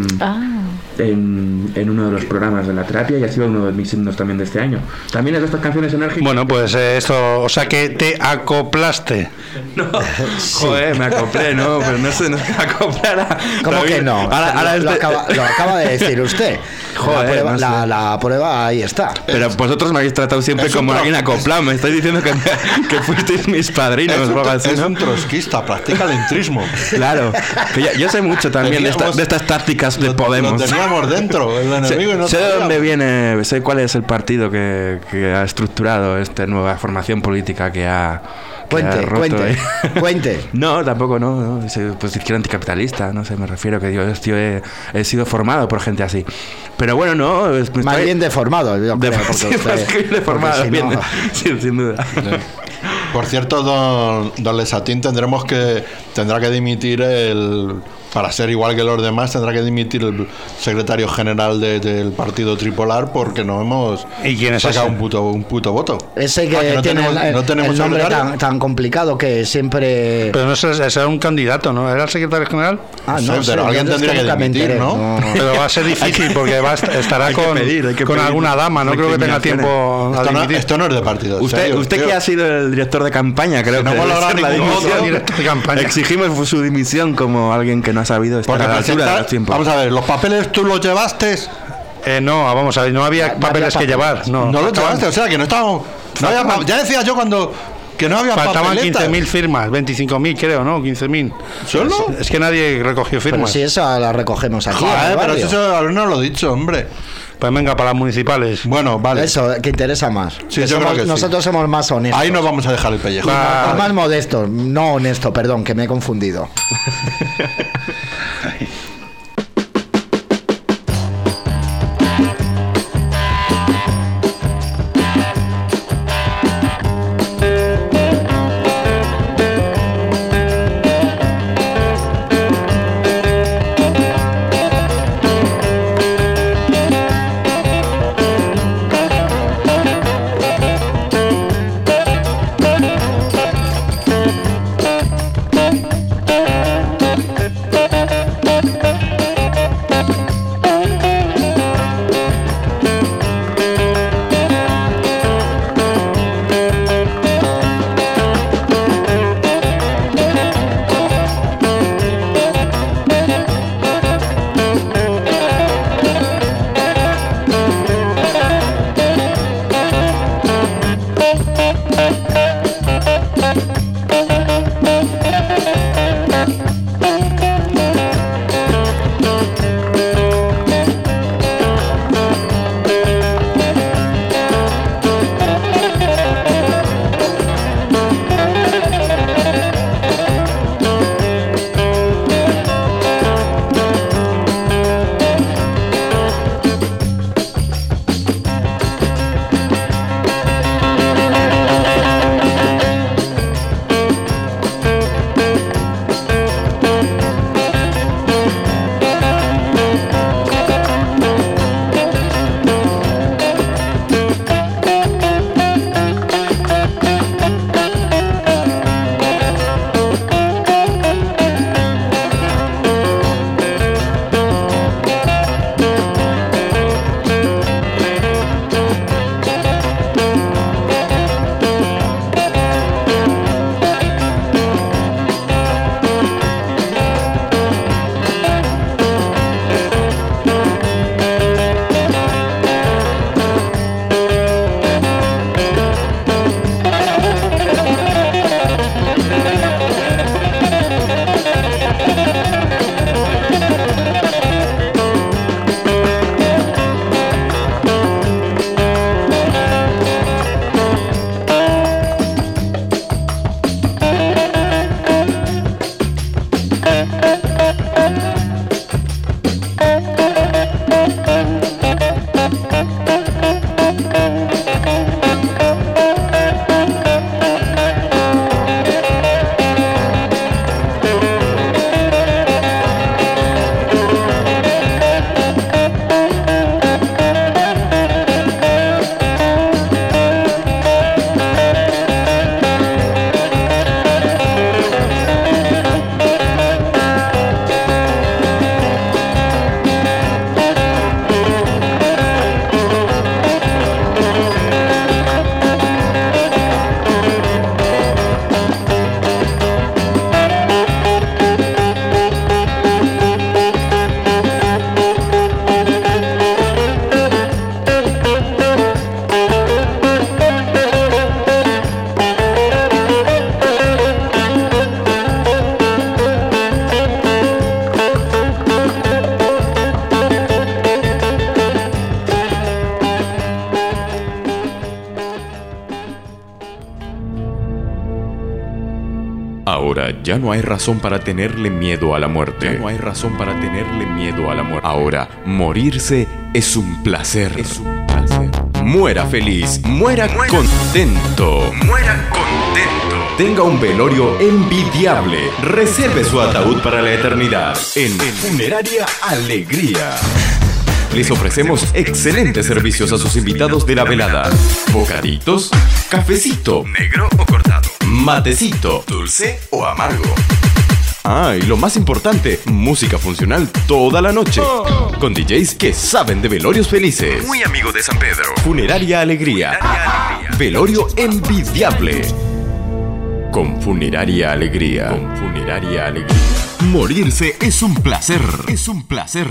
en uno de los programas de la terapia y ha sido uno de mis himnos también de este año. También es de estas canciones enérgicas. Bueno, pues esto, o sea que te acoplaste. No, joder, me acoplé, no, pero no sé, acoplar. ¿Cómo que no? Ahora lo acaba de decir usted. Joder, la prueba ahí está. Pero vosotros me habéis tratado siempre como alguien acoplado. Me estáis diciendo que fuisteis mis padrinos. Es un trotskista, practica el entrismo. Claro, que yo sé mucho también de estas tácticas de Podemos. Lo teníamos dentro, el enemigo. Sé de dónde viene, sé cuál es el partido que ha estructurado esta nueva formación política que ha... Cuente. No, tampoco, no. Pues izquierda anticapitalista, no sé, me refiero que yo he sido formado por gente así. Pero bueno, no. Más bien deformado, yo creo. Deformado, sin duda. Por cierto, don Lesatín tendrá que dimitir para ser igual que los demás tendrá que dimitir el secretario general del partido tripolar porque no hemos sacado un puto voto. Ese que no tiene tenemos el nombre tan complicado que siempre... Pero no ese era un candidato, ¿no? ¿Era el secretario general? No sé, pero alguien tendría que dimitir, ¿no? Pero va a ser difícil porque estará con alguna dama, no creo que tenga tiempo a dimitir. Esto no es de partido. Usted que ha sido el director de campaña, creo que no hemos logrado ningún director de campaña. Exigimos su dimisión como alguien que no ha sabido estar a la altura de los tiempos. Vamos a ver, ¿los papeles tú los llevaste? No, vamos a ver, no había papeles que llevar. No los llevaste, o sea que no estábamos... ya decía yo cuando... Que no había faltaban 15.000 firmas, 25.000 creo, ¿no? 15.000. ¿Solo? Es que nadie recogió firmas. Pero si esa la recogemos aquí. Pero eso no lo he dicho, hombre. Pues venga, para las municipales. Bueno, vale. Eso, que interesa más. Sí, yo creo que nosotros somos más honestos. Ahí nos vamos a dejar el pellejo. Más modestos, no honesto, perdón, que me he confundido. Ahora ya no hay razón para tenerle miedo a la muerte. Ya no hay razón para tenerle miedo a la muerte. Ahora, morirse es un placer. Es un placer. Muera feliz, muera contento. Muera contento. tenga un velorio envidiable. Reserve su ataúd para la eternidad en Funeraria Alegría. Les ofrecemos excelentes servicios a sus invitados de la velada. Bocaditos, cafecito, negro o cortado, matecito, dulce o amargo. Ah, y lo más importante, música funcional toda la noche. Con DJs que saben de velorios felices. Muy amigo de San Pedro. Funeraria Alegría. Velorio envidiable. Con Funeraria Alegría. Con Funeraria Alegría. Morirse es un placer. Es un placer.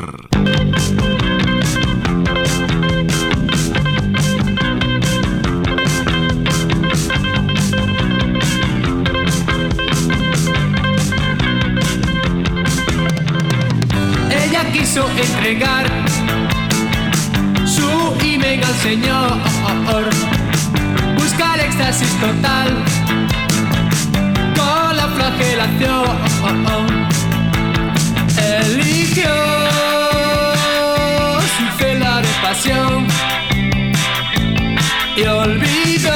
Quiso entregar su imen al Señor, buscar éxtasis total con la flagelación. Eligió su cela de pasión y olvidó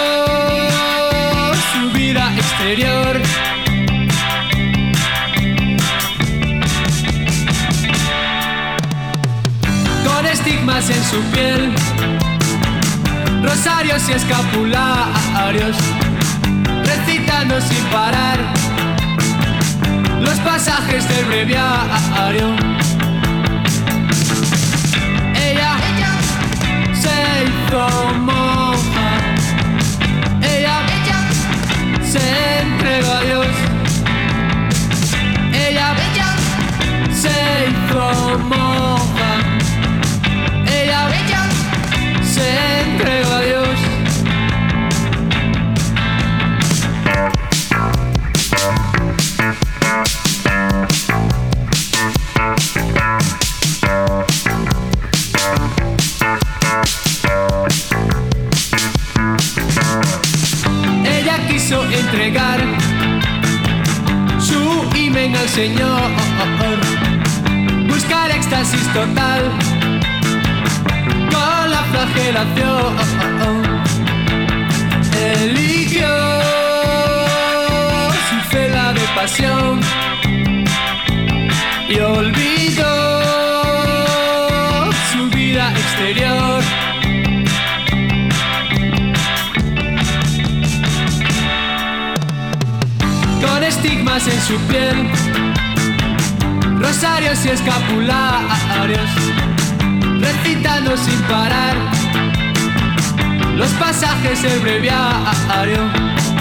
su vida exterior. Estigmas en su piel, rosarios y escapularios, recitando sin parar los pasajes del breviario. Ella se hizo monja, ella se entregó a Dios, ella se hizo monja. Se entregó a Dios. Ella quiso entregar su imen al Señor, buscar éxtasis total con la flagelación. Eligió su cela de pasión y olvidó su vida exterior. Con estigmas en su piel, rosarios y escapularios, recitando sin parar los pasajes del breviario.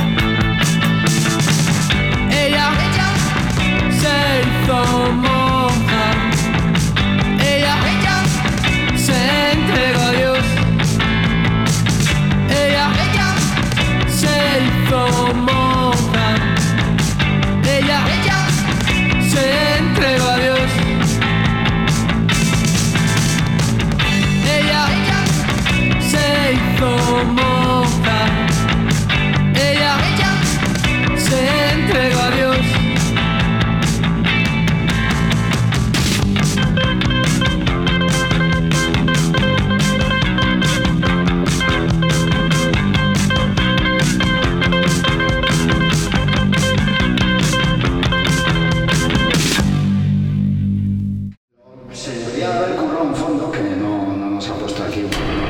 Ella se hizo monja, ella se entregó a Dios, ella se hizo monja, ella se entregó a Dios. Se hizo monja, ella se entregó a Dios. Se debería haber currado un fondo que no nos ha puesto aquí.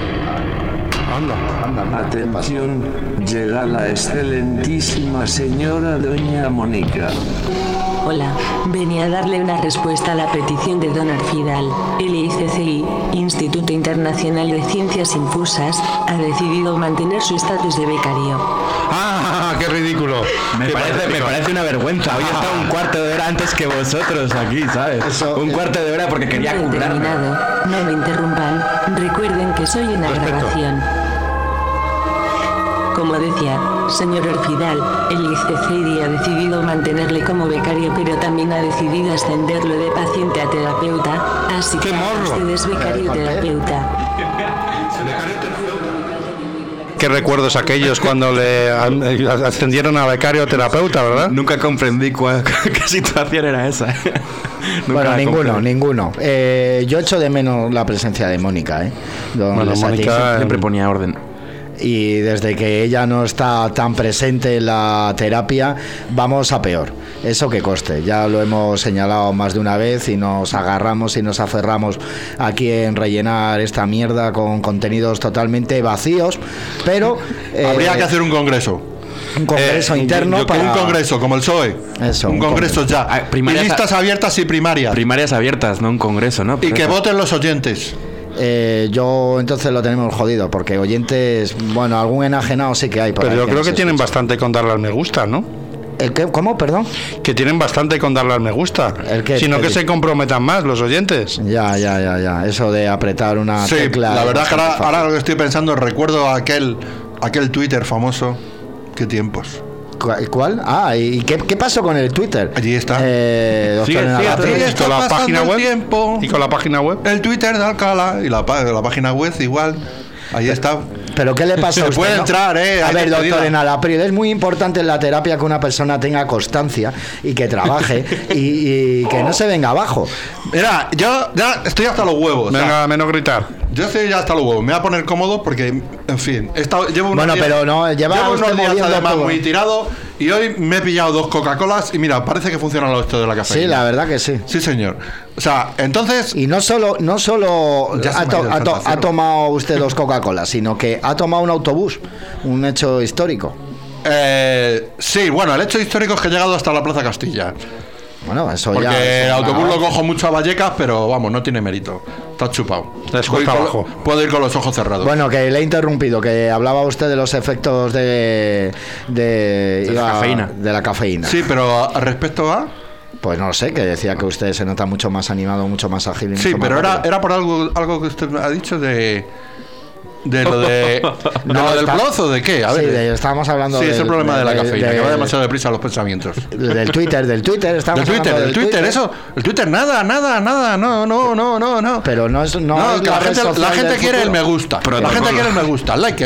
Atención, llega la excelentísima señora doña Mónica. Hola, venía a darle una respuesta a la petición de Don Arfidal. El ICCI, Instituto Internacional de Ciencias Infusas, ha decidido mantener su estatus de becario. ¡Ah, qué ridículo! Me parece una vergüenza. Hoy he estado un cuarto de hora antes que vosotros aquí, ¿sabes? Un cuarto de hora porque quería currarme. No me interrumpan. Recuerden que soy una grabación. Como decía, señor Orfidal, el ICCI ha decidido mantenerle como becario, pero también ha decidido ascenderlo de paciente a terapeuta. Así que usted es becario terapeuta. Qué recuerdos aquellos cuando le ascendieron a becario terapeuta, ¿verdad? Nunca comprendí qué situación era esa. Bueno, ninguno. Yo echo de menos la presencia de Mónica, Bueno, Mónica siempre ponía orden. y desde que ella no está tan presente en la terapia vamos a peor, eso que conste, ya lo hemos señalado más de una vez y nos agarramos y nos aferramos aquí en rellenar esta mierda con contenidos totalmente vacíos, pero habría que hacer un congreso interno para... un congreso como el PSOE. Eso, un congreso ya. Listas abiertas y primarias. Primarias abiertas, no un congreso, ¿no? Y que voten los oyentes. Yo entonces lo tenemos jodido, porque oyentes, bueno, algún enajenado sí que hay. Pero yo creo que tienen bastante con darle al me gusta, ¿no? ¿El qué? ¿Cómo? Perdón. Que tienen bastante con darle al me gusta. ¿El qué? Sino que se comprometan más los oyentes. Ya. Eso de apretar una tecla. La verdad es que ahora lo que estoy pensando, recuerdo aquel Twitter famoso. ¿Qué tiempos? ¿Cuál? ¿Y qué pasó con el Twitter? Allí está. Con la página web. Tiempo. Y con la página web. El Twitter de Alcalá y la página web igual. Ahí está. ¿Pero qué le pasa a usted? Puede entrar, A ver, doctor Enalapril, es muy importante en la terapia que una persona tenga constancia y que trabaje y que no se venga abajo. Mira, yo ya estoy hasta los huevos. Venga, menos gritar. Yo estoy ya hasta los huevos. Me voy a poner cómodo porque, en fin, llevo unos días, pero no, lleva unos días además todo. muy tirado y hoy me he pillado 2 Coca-Colas y mira, parece que funciona esto de la cafeína. Sí, la verdad que sí. Sí, señor. O sea, entonces... Y no solo ha tomado usted 2 Coca-Colas, sino que ha tomado un autobús, un hecho histórico. Sí, bueno, el hecho histórico es que he llegado hasta la Plaza Castilla. Bueno, eso porque ya... Porque el autobús lo cojo mucho a Vallecas, pero vamos, no tiene mérito. Está chupado. Puedo ir con los ojos cerrados. Bueno, que le he interrumpido, que hablaba usted de los efectos de la cafeína. Sí, pero respecto a... Pues no lo sé, que decía que usted se nota mucho más animado, mucho más ágil. Sí, pero era por algo que usted ha dicho de lo de lo del blog o de qué, a ver. Sí, estábamos hablando es el problema de la cafeína, que va demasiado deprisa los pensamientos. Del Twitter, estamos hablando del Twitter, eso, el Twitter nada, no. Pero no es la gente quiere el me gusta. La gente quiere el me gusta, like.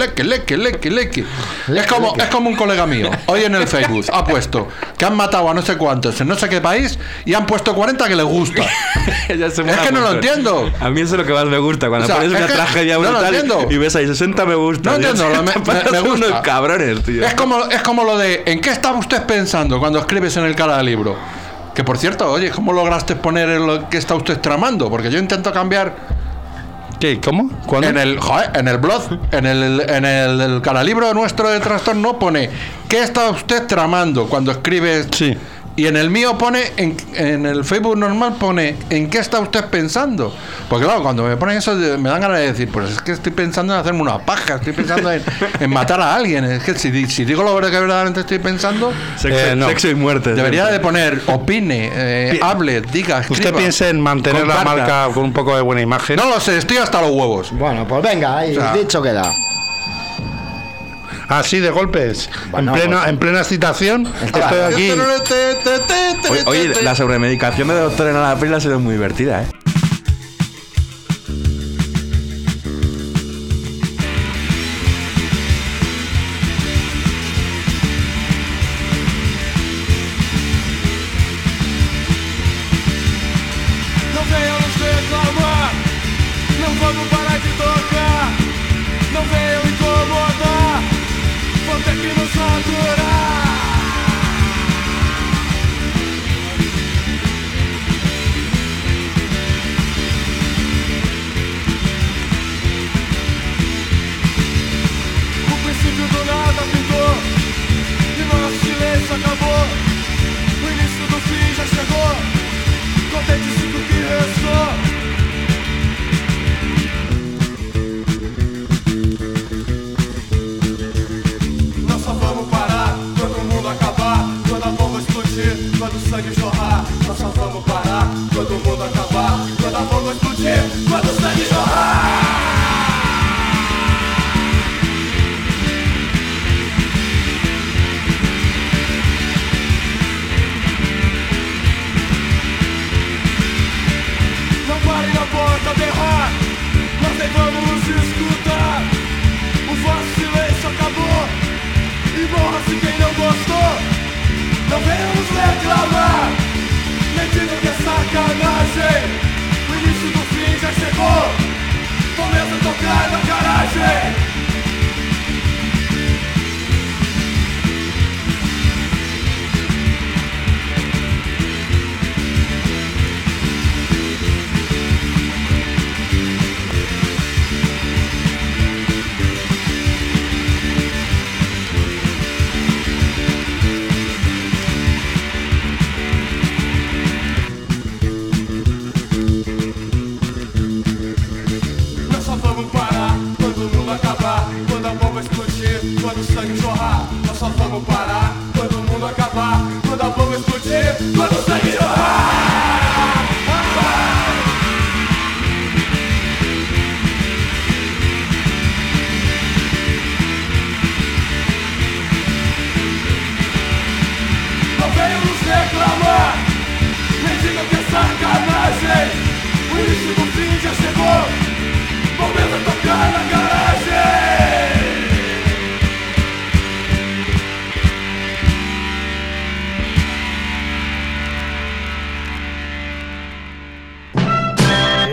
Es como un colega mío, hoy en el Facebook ha puesto que han matado a no sé cuántos en no sé qué país y han puesto 40 que les gusta. Es que no lo entiendo. A mí eso es lo que más me gusta, cuando pones una tragedia brutal y ves ahí 60 me gusta. No entiendo, me gusta. Unos cabrones, tío. Es como lo de ¿en qué estaba usted pensando cuando escribes en el cara del libro? Que por cierto, oye, ¿cómo lograste poner lo que está usted tramando? Porque yo intento cambiar. ¿Qué? ¿Cómo? ¿Cuándo? En el blog, en el caralibro nuestro de trastorno pone ¿qué está usted tramando cuando escribes? Sí. Y en el mío pone, en el Facebook normal pone ¿en qué está usted pensando? Porque claro, cuando me ponen eso me dan ganas de decir, pues es que estoy pensando en hacerme una paja, estoy pensando en matar a alguien. Es que si digo lo que verdaderamente estoy pensando, sexo y muerte. Debería de poner opine, hable, diga, escriba. ¿Usted piensa en mantener la marca con un poco de buena imagen? No lo sé, estoy hasta los huevos. Bueno, pues venga, ahí, dicho queda. Así de golpes, bueno, en plena excitación, estoy aquí. Oye, la sobremedicación de doctor Enalapril ha sido muy divertida, ¿eh?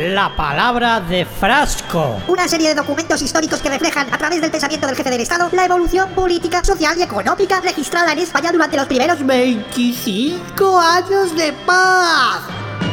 la palabra de Frasco. Una serie de documentos históricos que reflejan, a través del pensamiento del jefe del Estado, la evolución política, social y económica registrada en España durante los primeros 25 años de paz.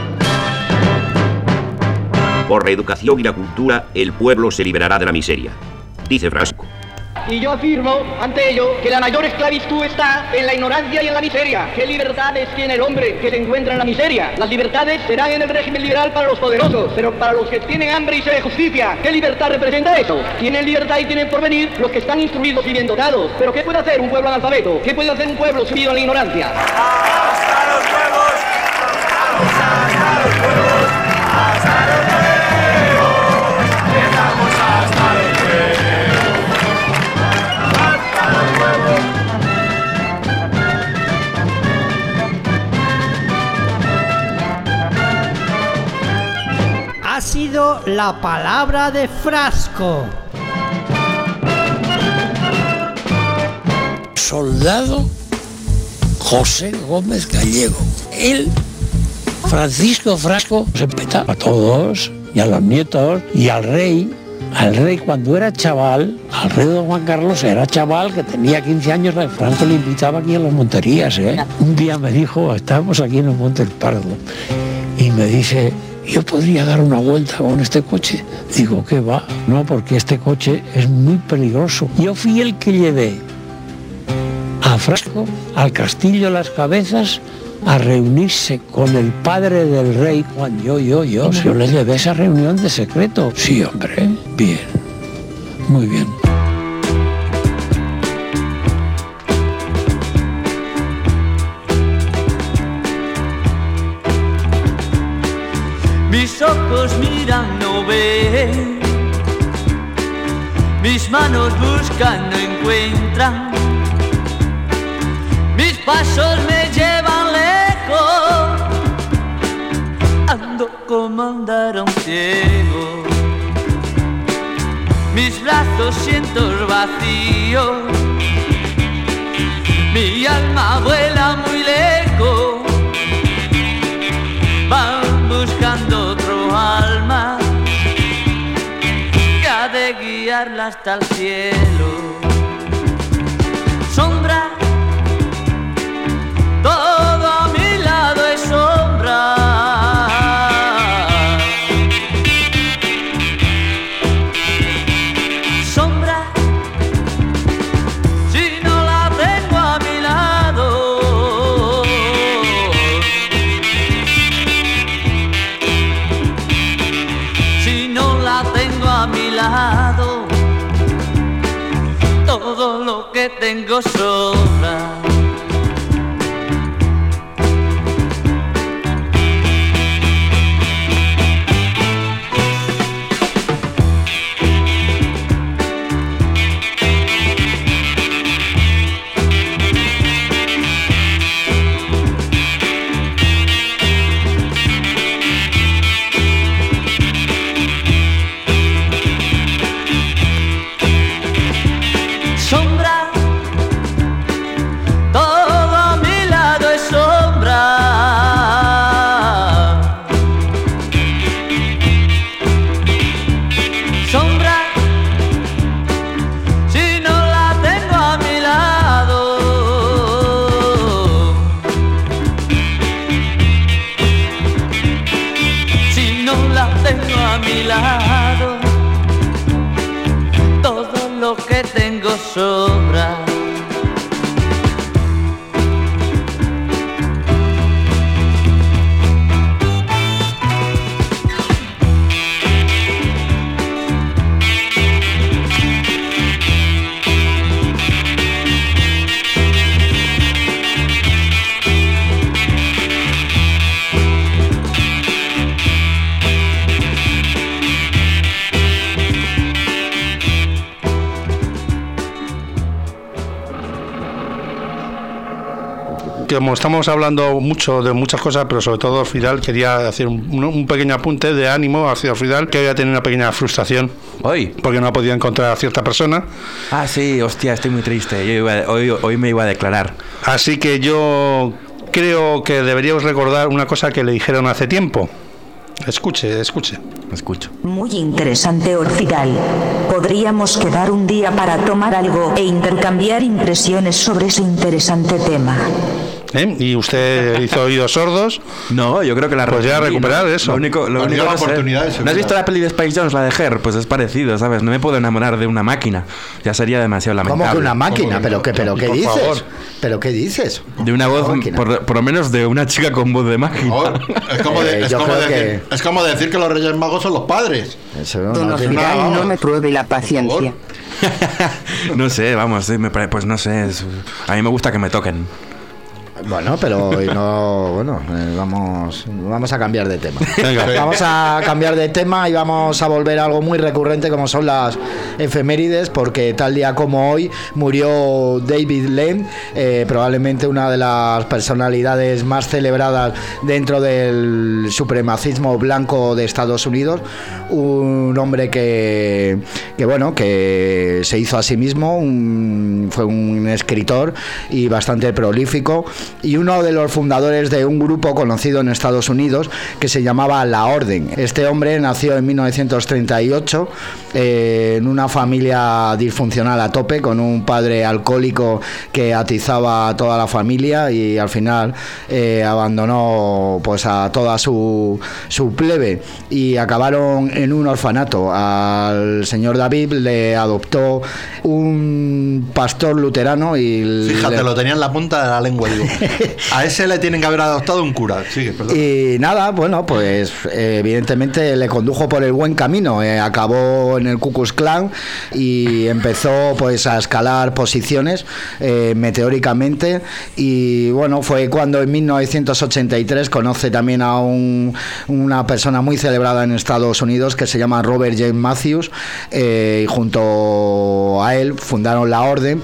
Por la educación y la cultura, el pueblo se liberará de la miseria, dice Frasco. Y yo afirmo ante ello que la mayor esclavitud está en la ignorancia y en la miseria. ¿Qué libertades tiene el hombre que se encuentra en la miseria? Las libertades serán en el régimen liberal para los poderosos, pero para los que tienen hambre y sed de justicia, ¿qué libertad representa eso? Tienen libertad y tienen porvenir los que están instruidos y bien dotados. Pero ¿qué puede hacer un pueblo analfabeto? ¿Qué puede hacer un pueblo sumido en la ignorancia? ¡Hasta los huevos! ¡Hasta los huevos! ¡Hasta los huevos! ¡Estamos hasta los huevos! Ha sido la palabra de Frasco. Soldado José Gómez Gallego. Él, Francisco Frasco, se peta a todos y a los nietos y al rey. Al rey cuando era chaval, al rey don Juan Carlos era chaval que tenía 15 años, Franco le invitaba aquí a las monterías, ¿eh? Un día me dijo, estábamos aquí en el Monte del Pardo, y me dice, ¿yo podría dar una vuelta con este coche? Digo, ¿qué va? No, porque este coche es muy peligroso. Yo fui el que llevé a Frasco al Castillo Las Cabezas a reunirse con el padre del rey. Yo le llevé esa reunión de secreto. Sí, hombre, bien, muy bien. Mis ojos miran, no ven. Mis manos buscan, no encuentran. Mis pasos me llevan lejos. Ando como andar a un ciego. Mis brazos siento vacíos. Mi alma vuela muy lejos. Van buscando otro alma que ha de guiarla hasta el cielo. Sombra, todo a mi lado es sombra. Sombra, si no la tengo a mi lado. Si no la tengo a mi lado, todo lo que tengo sobra. Sombra, todo a mi lado es sombra. Sombra, si no la tengo a mi lado. Si no la tengo a mi lado, todo lo que tengo sobra. Como estamos hablando mucho de muchas cosas, pero sobre todo Fidal, quería hacer un pequeño apunte de ánimo hacia Fidal, que había tenido una pequeña frustración hoy porque no ha podido encontrar a cierta persona. Ah, sí, hostia, estoy muy triste. Hoy me iba a declarar. Así que yo creo que deberíamos recordar una cosa que le dijeron hace tiempo. Escuche. Escucho. Muy interesante, Orfidal. Podríamos quedar un día para tomar algo e intercambiar impresiones sobre ese interesante tema. ¿Y usted hizo oídos sordos? No, yo creo que pues ya recuperar eso. Lo único no has visto la peli de Space Jones, la de Her, pues es parecido, ¿sabes? No me puedo enamorar de una máquina, ya sería demasiado lamentable. ¿Cómo que una máquina? ¿Pero qué dices? Favor. ¿Pero qué dices? De una voz, por lo menos de una chica con voz de máquina. Es como decir que los Reyes Magos son los padres. Don Orfidal, no me pruebe la paciencia. No sé, vamos, pues no sé, a mí me gusta que me toquen. Bueno, pero vamos a cambiar de tema. Vamos a cambiar de tema y vamos a volver a algo muy recurrente como son las efemérides, porque tal día como hoy murió David Lane, probablemente una de las personalidades más celebradas dentro del supremacismo blanco de Estados Unidos, un hombre que se hizo a sí mismo, fue un escritor y bastante prolífico, y uno de los fundadores de un grupo conocido en Estados Unidos que se llamaba La Orden. Este hombre nació en 1938 en una familia disfuncional a tope, con un padre alcohólico que atizaba a toda la familia, y al final abandonó pues a toda su plebe y acabaron en un orfanato. Al señor David le adoptó un pastor luterano y... Fíjate, lo tenía en la punta de la lengua, digo. A ese le tienen que haber adoptado un cura. Sigue, perdón. Y nada, bueno, pues evidentemente le condujo por el buen camino. Acabó en el Ku Klux Klan y empezó pues a escalar posiciones meteóricamente, y bueno, fue cuando en 1983 conoce también a una persona muy celebrada en Estados Unidos que se llama Robert James Matthews, y junto a él fundaron La Orden,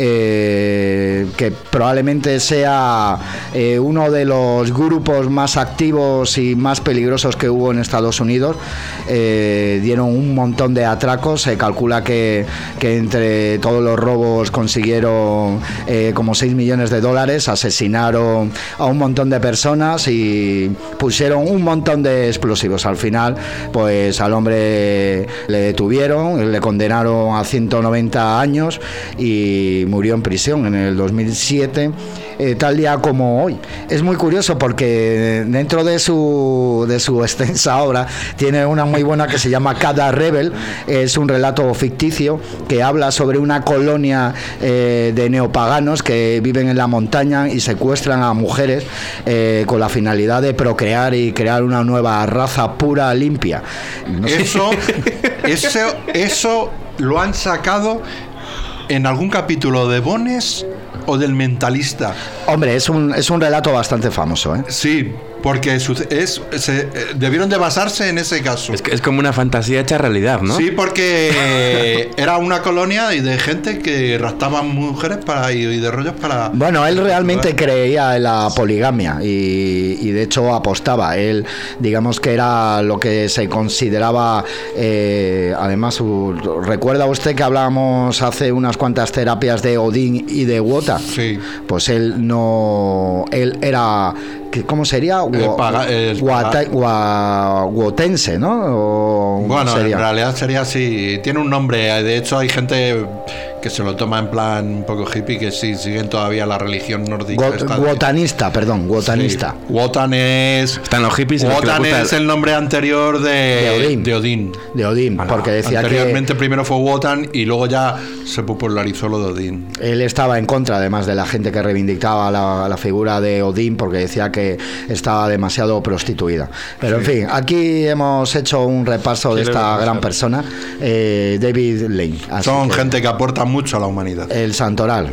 que probablemente sea uno de los grupos más activos y más peligrosos que hubo en Estados Unidos. Dieron un montón de atracos, se calcula que entre todos los robos consiguieron como $6 millones, asesinaron a un montón de personas y pusieron un montón de explosivos. Al final pues al hombre le detuvieron, le condenaron a 190 años y murió en prisión en el 2007, tal día como hoy. Es muy curioso porque dentro de su extensa obra tiene una muy buena que se llama Cada Rebel. Es un relato ficticio que habla sobre una colonia de neopaganos que viven en la montaña y secuestran a mujeres con la finalidad de procrear y crear una nueva raza pura, limpia. No sé. Eso lo han sacado en algún capítulo de Bones o del Mentalista. Hombre, es un relato bastante famoso, ¿eh? Sí, porque debieron de basarse en ese caso. Es como una fantasía hecha realidad, ¿no? Sí, porque era una colonia y de gente que raptaban mujeres y de rollos para... Bueno, él realmente creía en la poligamia y de hecho apostaba. Él, digamos que era lo que se consideraba, además, ¿recuerda usted que hablábamos hace unas cuantas terapias de Odín y de Wota? Sí. Pues él era... ¿Cómo sería? Guotense, ¿no? Bueno, en realidad sería así. Tiene un nombre. De hecho, hay gente que se lo toma en plan un poco hippie, que sí siguen todavía la religión nórdica. Wotanista. Sí. Wotan es... Están los hippies. Wotan es el nombre anterior de Odín. De Odín, porque decía anteriormente primero fue Wotan y luego ya se popularizó lo de Odín. Él estaba en contra, además, de la gente que reivindicaba la figura de Odín, porque decía que estaba demasiado prostituida. Pero en fin, aquí hemos hecho un repaso de esta gran persona, David Lane. Son gente que aporta mucho a la humanidad. El santoral.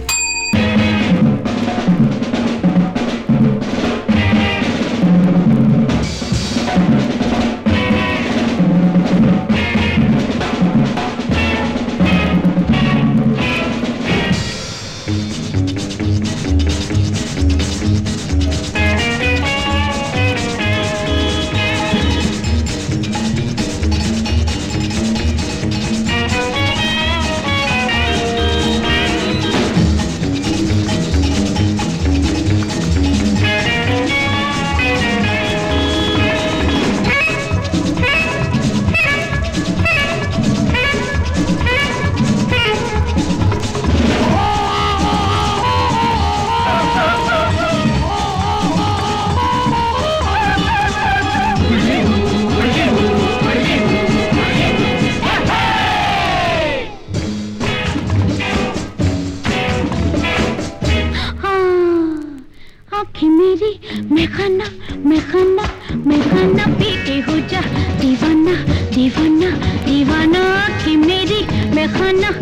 खाना मैं खाना पी के हो जा दीवाना दीवाना दीवाना कि मेरी मैं खाना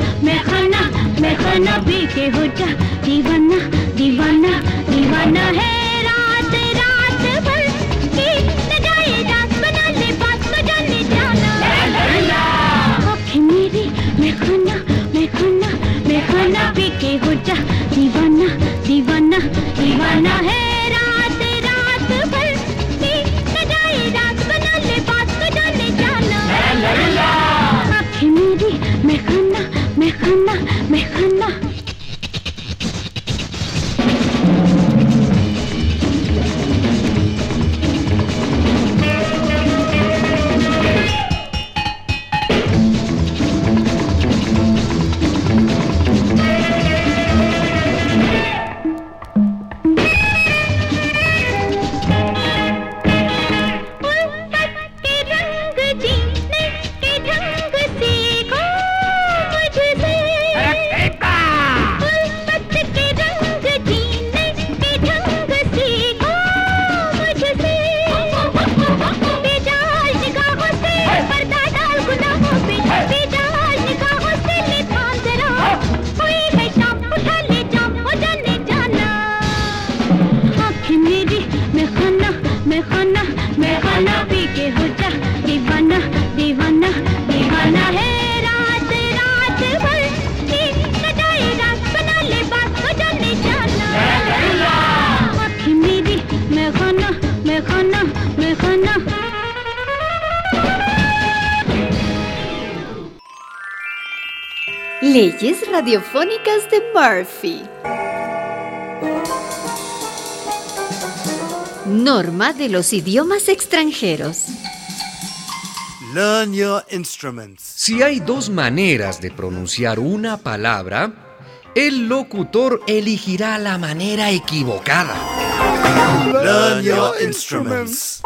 पी के हो जा दीवाना दीवाना दीवाना है रात रात भर की न जाए रात बना ले बात को जाने जाना आँखें मेरी मैं खाना पी के हो जा दीवाना दीवाना दीवाना है रात रात भर की न जाए रात बना ले बात को जाने जाना आँखें मेरी मैं खाना Leyes radiofónicas de Murphy. Norma de los idiomas extranjeros. Learn your instruments. Si hay dos maneras de pronunciar una palabra, el locutor elegirá la manera equivocada. Learn your instruments.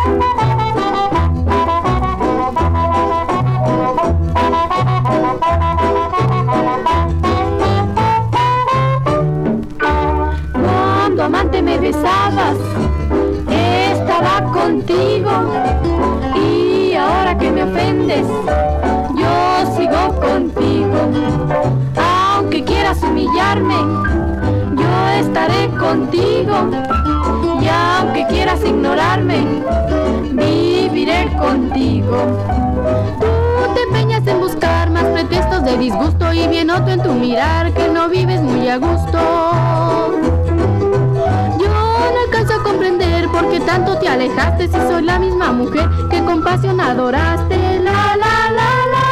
Cuando amante me besabas, estaba contigo, y ahora que me ofendes, yo sigo contigo. Aunque quieras humillarme, yo estaré contigo, y aunque quieras ignorarme, viviré contigo. Tú te empeñas en buscar más pretextos de disgusto, y bien noto en tu mirar que no vives muy a gusto. Yo no alcanzo a comprender por qué tanto te alejaste, si soy la misma mujer que con pasión adoraste. La la la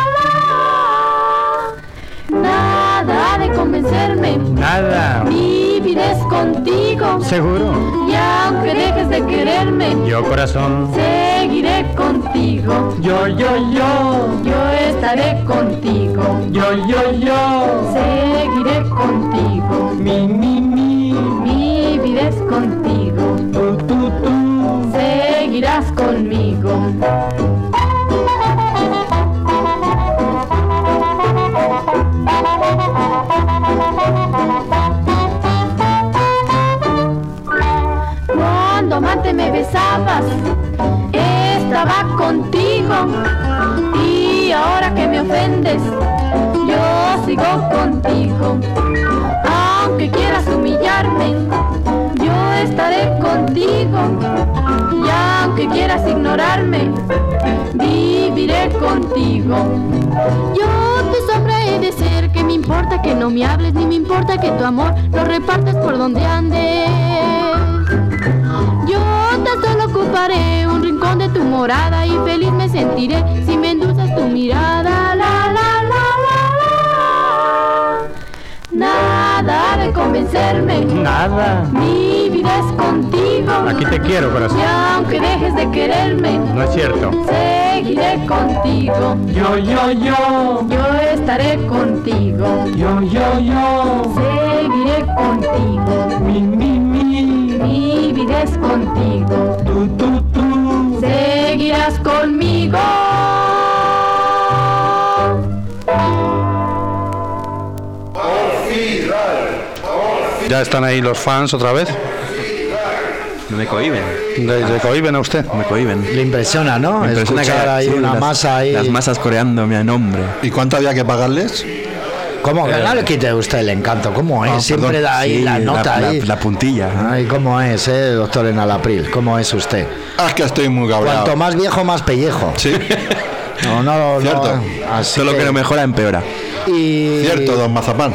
la la. Nada de convencerme. Nada. Viviré contigo. ¿Seguro? Y aunque dejes de quererme, Yo, corazón. seguiré contigo. Yo. Yo estaré contigo. Yo. Seguiré contigo. Viviré contigo. Tú. Seguirás conmigo. Cuando amante me besabas, estaba contigo, y ahora que me ofendes, yo sigo contigo. Aunque quieras humillarme, yo estaré contigo, y aunque quieras ignorarme, viviré contigo. Yo tu sombra he de ser, que me importa que no me hables, ni me importa que tu amor lo repartas por donde andes. Yo tan solo ocuparé un rincón de tu morada, y feliz me sentiré si me endulzas tu mirada. La la la la la. Nada de convencerme. Nada. Mi vida es contigo. Aquí te quiero, corazón. Y aunque dejes de quererme, No es cierto. seguiré contigo. Yo. Yo estaré contigo. Yo. Seguiré contigo. Viviré contigo. Tú. Seguirás conmigo. Ya están ahí los fans otra vez. Me cohiben. ¿Le cohiben a usted? Me cohiben. Le impresiona, ¿no? Me impresiona escuchar ahí una masa ahí. Las masas coreando mi nombre. ¿Y cuánto había que pagarles? ¿Cómo? Que no le quite usted el encanto. ¿Cómo es? Siempre da ahí Sí, la nota ahí. La puntilla. Ay, ¿cómo es, doctor Enalapril? ¿Cómo es usted? Es que estoy muy cabreado. Cuanto más viejo, más pellejo. Sí. No. Cierto. Así Todo lo que no mejora, empeora. Cierto, don Mazapán.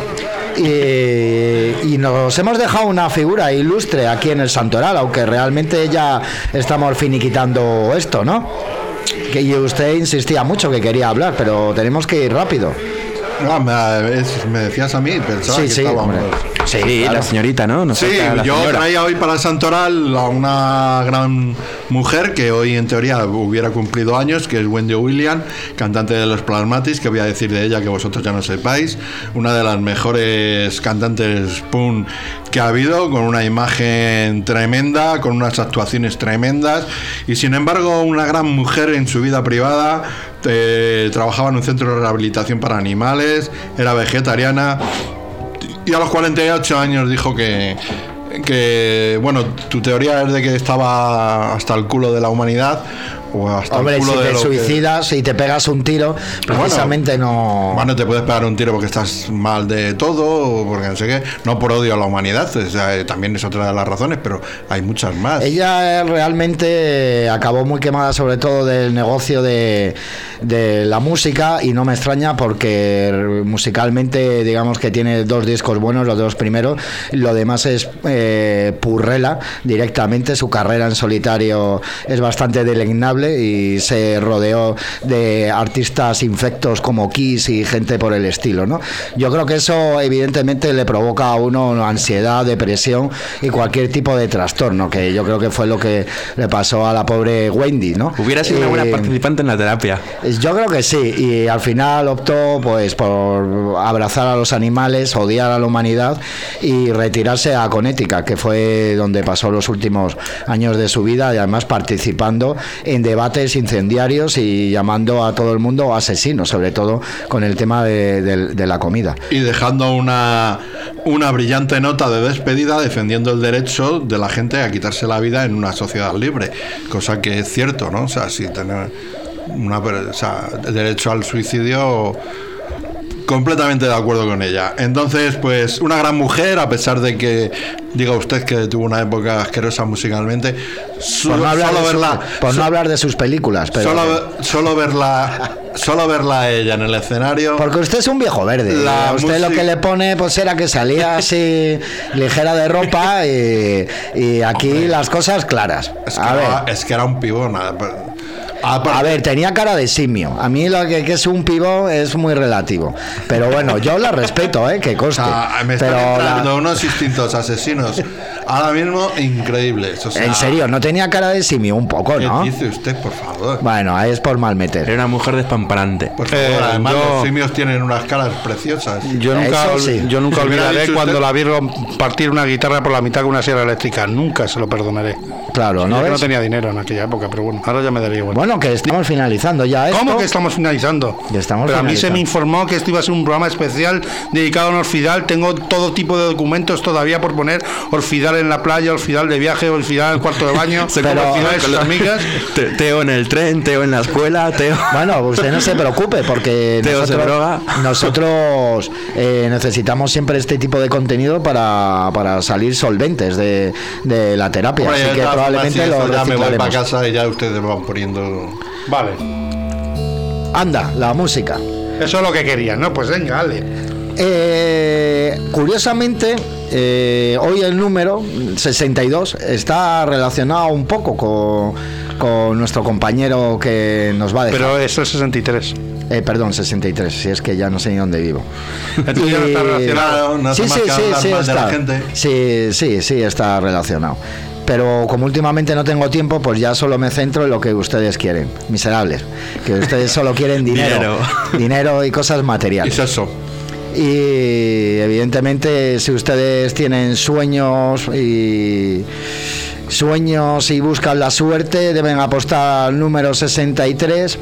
Y nos hemos dejado una figura ilustre aquí en el Santoral, aunque realmente ya estamos finiquitando esto, ¿no? Que usted insistía mucho que quería hablar, pero tenemos que ir rápido. No, me decías a mí, pensaba que estábamos... Sí, claro. La señorita, ¿no? Sí, yo traía hoy para el Santoral a una gran mujer que hoy en teoría hubiera cumplido años, que es Wendy Williams, cantante de los Plasmatics, que voy a decir de ella que vosotros ya no sepáis, una de las mejores cantantes punk que ha habido, con una imagen tremenda, con unas actuaciones tremendas, y sin embargo una gran mujer en su vida privada. Trabajaba en un centro de rehabilitación para animales, era vegetariana y a los 48 años dijo que bueno, tu teoría es de que estaba hasta el culo de la humanidad. O hasta hombre, el culo si de te suicidas y te pegas un tiro, precisamente no... Bueno, te puedes pegar un tiro porque estás mal de todo, o porque no sé qué, no por odio a la humanidad, o sea, también es otra de las razones, pero hay muchas más. Ella realmente acabó muy quemada, sobre todo del negocio de la música, y no me extraña porque musicalmente digamos que tiene 2 discos buenos, los 2 primeros, lo demás es purrela directamente. Su carrera en solitario es bastante deleznable y se rodeó de artistas infectos como Kiss y gente por el estilo, ¿no? Yo creo que eso evidentemente le provoca a uno ansiedad, depresión y cualquier tipo de trastorno, que yo creo que fue lo que le pasó a la pobre Wendy, ¿no? Hubiera sido una buena participante en la terapia. Yo creo que sí, y al final optó pues por abrazar a los animales, odiar a la humanidad y retirarse a Connecticut, que fue donde pasó los últimos años de su vida, y además participando en debates incendiarios y llamando a todo el mundo asesinos, sobre todo con el tema de la comida. Y dejando una brillante nota de despedida defendiendo el derecho de la gente a quitarse la vida en una sociedad libre, cosa que es cierto, ¿no? O sea, si tener el derecho al suicidio, completamente de acuerdo con ella. Entonces, pues una gran mujer, a pesar de que diga usted que tuvo una época asquerosa musicalmente, por no hablar de sus películas, pero solo verla a ella en el escenario, porque usted es un viejo verde, a usted lo que le pone pues era que salía así ligera de ropa y aquí, hombre, las cosas claras. Es que era un pibón. A ver, tenía cara de simio. A mí lo que es un pibón es muy relativo. Pero bueno, yo la respeto, que conste. Me están entrando unos instintos asesinos ahora mismo increíbles. O sea, en serio, no tenía cara de simio un poco, ¿no? ¿Qué dice usted, por favor? Bueno, es por mal meter. Era una mujer despamparante. Por favor, además los simios tienen unas caras preciosas. Yo nunca olvidaré cuando la vi partir una guitarra por la mitad con una sierra eléctrica. Nunca se lo perdonaré. Claro, ¿no? Yo no tenía dinero en aquella época, pero bueno, ahora ya me daría igual. Bueno, que estamos finalizando ya esto. ¿Cómo que estamos finalizando? Pero a mí se me informó que esto iba a ser un programa especial dedicado a Orfidal. Tengo todo tipo de documentos todavía por poner: Orfidal en la playa, Orfidal de viaje, Orfidal en el cuarto de baño, Orfidal de sus amigas. Teo en el tren, Teo en la escuela, Teo. Bueno, usted no se preocupe, porque nosotros necesitamos siempre este tipo de contenido para salir solventes de la terapia. Bueno, así que probablemente lo ya me voy reciclaremos. para casa y ya ustedes van poniendo. Vale. Anda, la música. Eso es lo que querían, ¿no? Pues venga, dale. Curiosamente, hoy el número 62 está relacionado un poco con nuestro compañero que nos va a dejar. Pero es el 63. Perdón, 63, si es que ya no sé ni dónde vivo. Entonces ya no está relacionado, no hace más que hablar mal de la gente. Sí, está relacionado. Pero como últimamente no tengo tiempo, pues ya solo me centro en lo que ustedes quieren, miserables, que ustedes solo quieren dinero y cosas materiales. Y eso. Y evidentemente, si ustedes tienen sueños y buscan la suerte, deben apostar al número 63.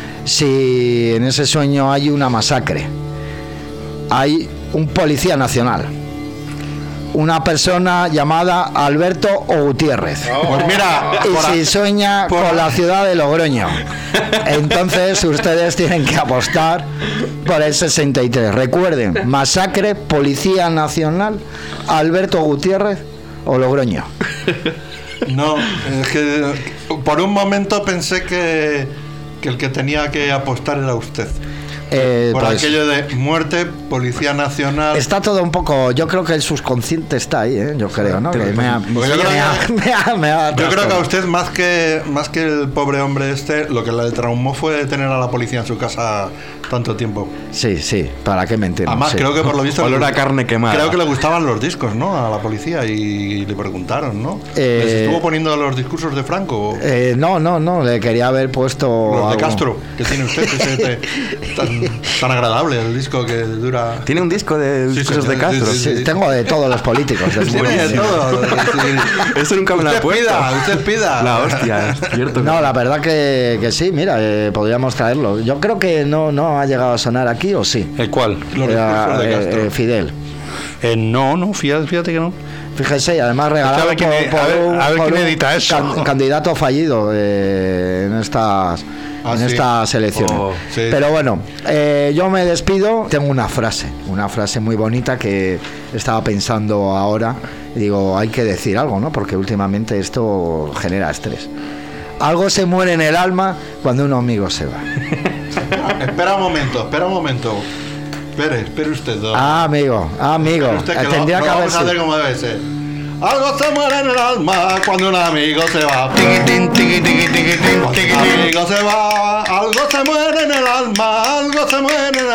Si en ese sueño hay una masacre, hay un policía nacional, una persona llamada Alberto o Gutiérrez. Pues mira, y si sueña con la ciudad de Logroño. Entonces ustedes tienen que apostar por el 63. Recuerden, masacre, Policía Nacional, Alberto Gutiérrez o Logroño. No, es que por un momento pensé que el que tenía que apostar era usted. Por pues, aquello de muerte, Policía Nacional. Está todo un poco. Yo creo que el subconsciente está ahí, yo creo, ¿no? Yo creo que a usted, más que el pobre hombre lo que le traumó fue tener a la policía en su casa tanto tiempo. Sí, ¿para qué mentir? Además, creo que por lo visto. Olor a carne quemada. Creo que le gustaban los discos, ¿no? A la policía y le preguntaron, ¿no? ¿Les estuvo poniendo los discursos de Franco? No, le quería haber puesto. Los de Castro, que tiene usted, tan agradable el disco que dura. ¿Tiene un disco de discursos de Castro? Sí, tengo de todos los políticos. Tiene de todo. Eso nunca me lo ha puesto. Usted pida. La hostia, es cierto. No, la verdad que sí, mira, podríamos traerlo. Yo creo que no ha llegado a sonar aquí, ¿o sí? ¿El cuál? Los discursos de Castro. Fidel. No, fíjate que no. Fíjese, además regalado a ver quién edita eso. Candidato fallido en estas elecciones. Sí. Pero bueno, yo me despido. Tengo una frase muy bonita que estaba pensando ahora. Digo, hay que decir algo, ¿no? Porque últimamente esto genera estrés. Algo se muere en el alma cuando un amigo se va. Espera un momento. Espere usted. Amigo. Tendría que haber sido. Como debe ser. Algo se muere en el alma cuando un amigo se va. Cuando un amigo se va, algo se muere en el alma, algo se muere en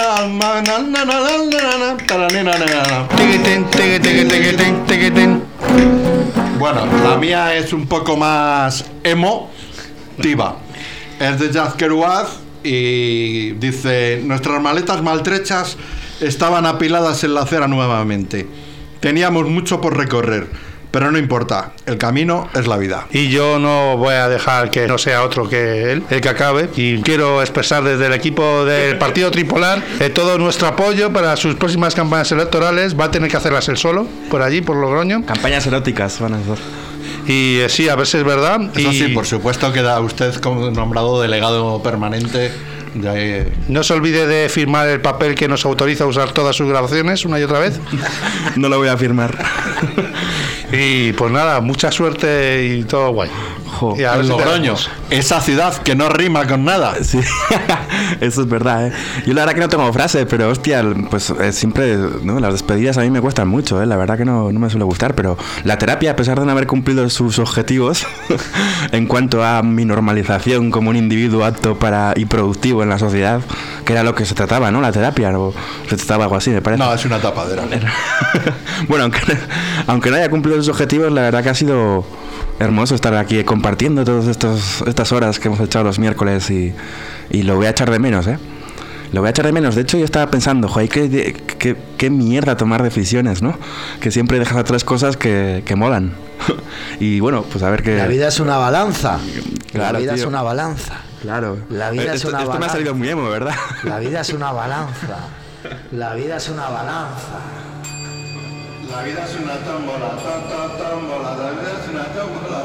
el alma. Bueno, la mía es un poco más emotiva. Es de Jacques Kerouac y dice: nuestras maletas maltrechas estaban apiladas en la acera nuevamente. Teníamos mucho por recorrer, pero no importa, el camino es la vida. Y yo no voy a dejar que no sea otro que él, el que acabe. Y quiero expresar desde el equipo del Partido Tripolar todo nuestro apoyo para sus próximas campañas electorales. Va a tener que hacerlas él solo, por allí, por Logroño. Campañas eróticas van a hacer. Y sí, a ver si es verdad. Eso sí, por supuesto, queda usted como nombrado delegado permanente. No se olvide de firmar el papel que nos autoriza a usar todas sus grabaciones una y otra vez. No lo voy a firmar. Y pues nada, mucha suerte y todo guay. Y a ver Logroño, esa ciudad que no rima con nada. Sí, eso es verdad, Yo la verdad que no tengo frase, pero hostia, pues siempre, ¿no? Las despedidas a mí me cuestan mucho, La verdad que no me suele gustar, pero la terapia, a pesar de no haber cumplido sus objetivos en cuanto a mi normalización como un individuo apto y productivo en la sociedad, que era lo que se trataba, ¿no? La terapia, o se trataba algo así, me parece. No, es una tapadera. Bueno, aunque no haya cumplido sus objetivos, la verdad que ha sido hermoso estar aquí compartiendo todas estas horas que hemos echado los miércoles y lo voy a echar de menos, Lo voy a echar de menos. De hecho, yo estaba pensando, joder, qué mierda tomar decisiones, ¿no? Que siempre dejas otras cosas que molan. Y bueno, pues a ver qué... La vida es una balanza. Claro, la vida tío. es una balanza. Claro. La vida es una balanza. Esto me ha salido muy emo, ¿verdad? La vida es una balanza. La vida es una balanza. La vida es una tómbola, tómbola, la vida es una tómbola.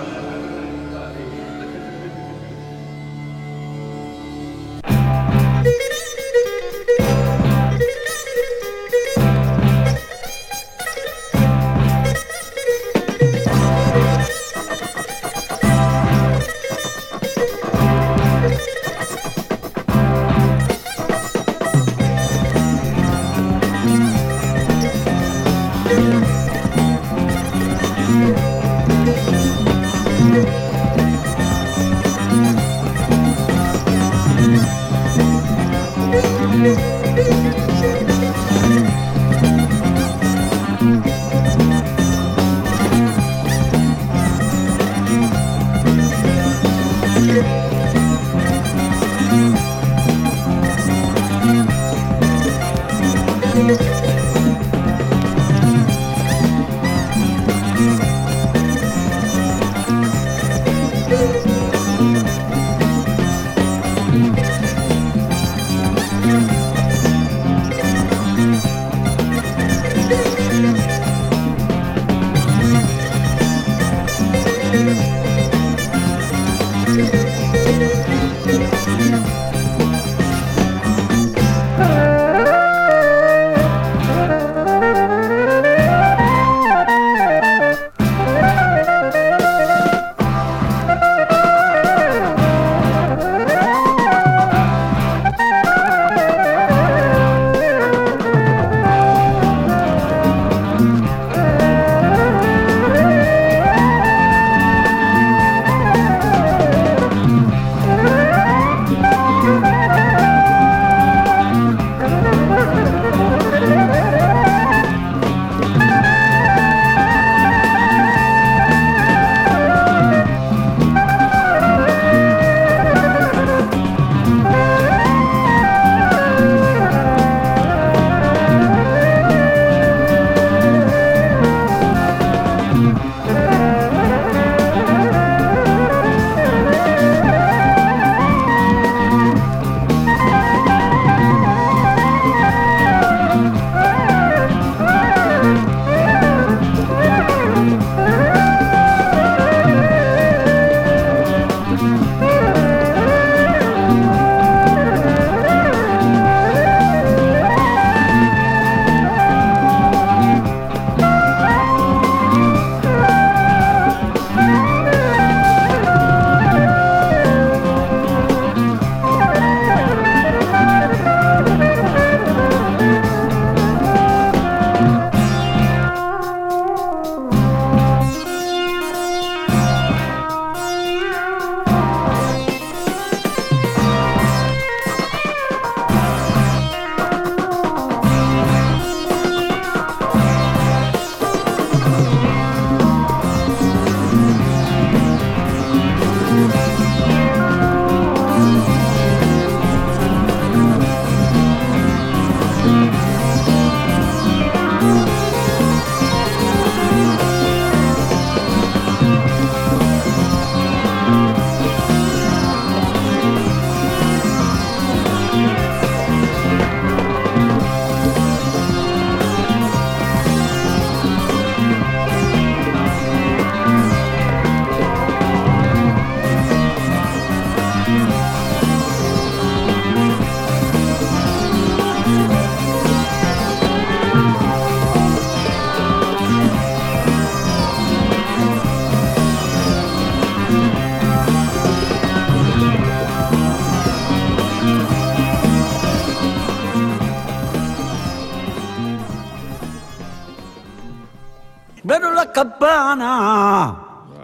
campana.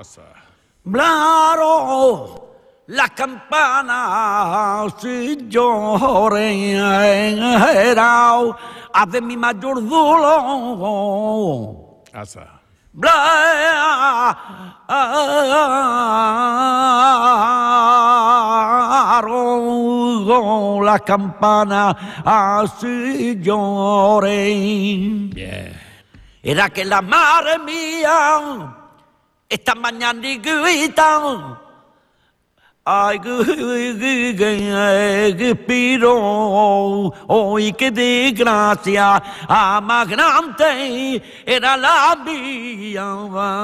Claro, la campana si llorera de mi mayor dolor. Claro, la campana así lloré. Era que la madre mía esta mañana grita, ay, que piro, hoy qué desgracia, más grande era la mía.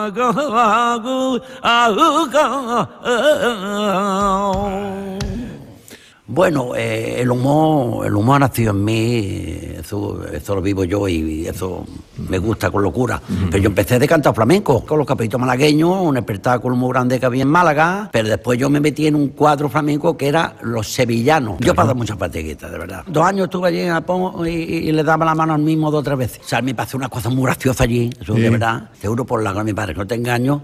Bueno, el humor ha nacido en mí, eso lo vivo yo y eso me gusta con locura. Pero yo empecé de cantar flamenco con los Caprichos Malagueños, un espectáculo muy grande que había en Málaga, pero después yo me metí en un cuadro flamenco que era Los Sevillanos. Yo pasé muchas fatiguitas, de verdad. 2 años estuve allí en Japón y le daba la mano al mismo 2 o 3 veces. O sea, me pasó una cosa muy graciosa allí, eso de verdad. Seguro por la con mi padre, no te engaño.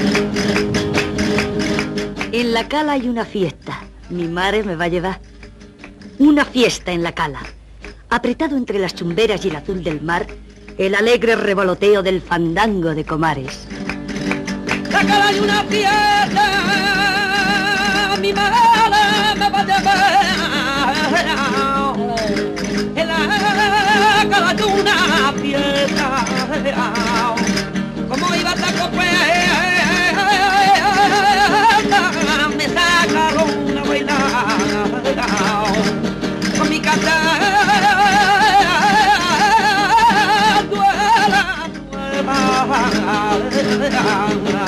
En la cala hay una fiesta. Mi madre me va a llevar. Una fiesta en la cala. Apretado entre las chumberas y el azul del mar, el alegre revoloteo del fandango de Comares. La cala hay una fiesta, mi madre me va a llevar. En la cala hay una fiesta, como iba a estar me sacaron una bailada con mi cantadora nueva.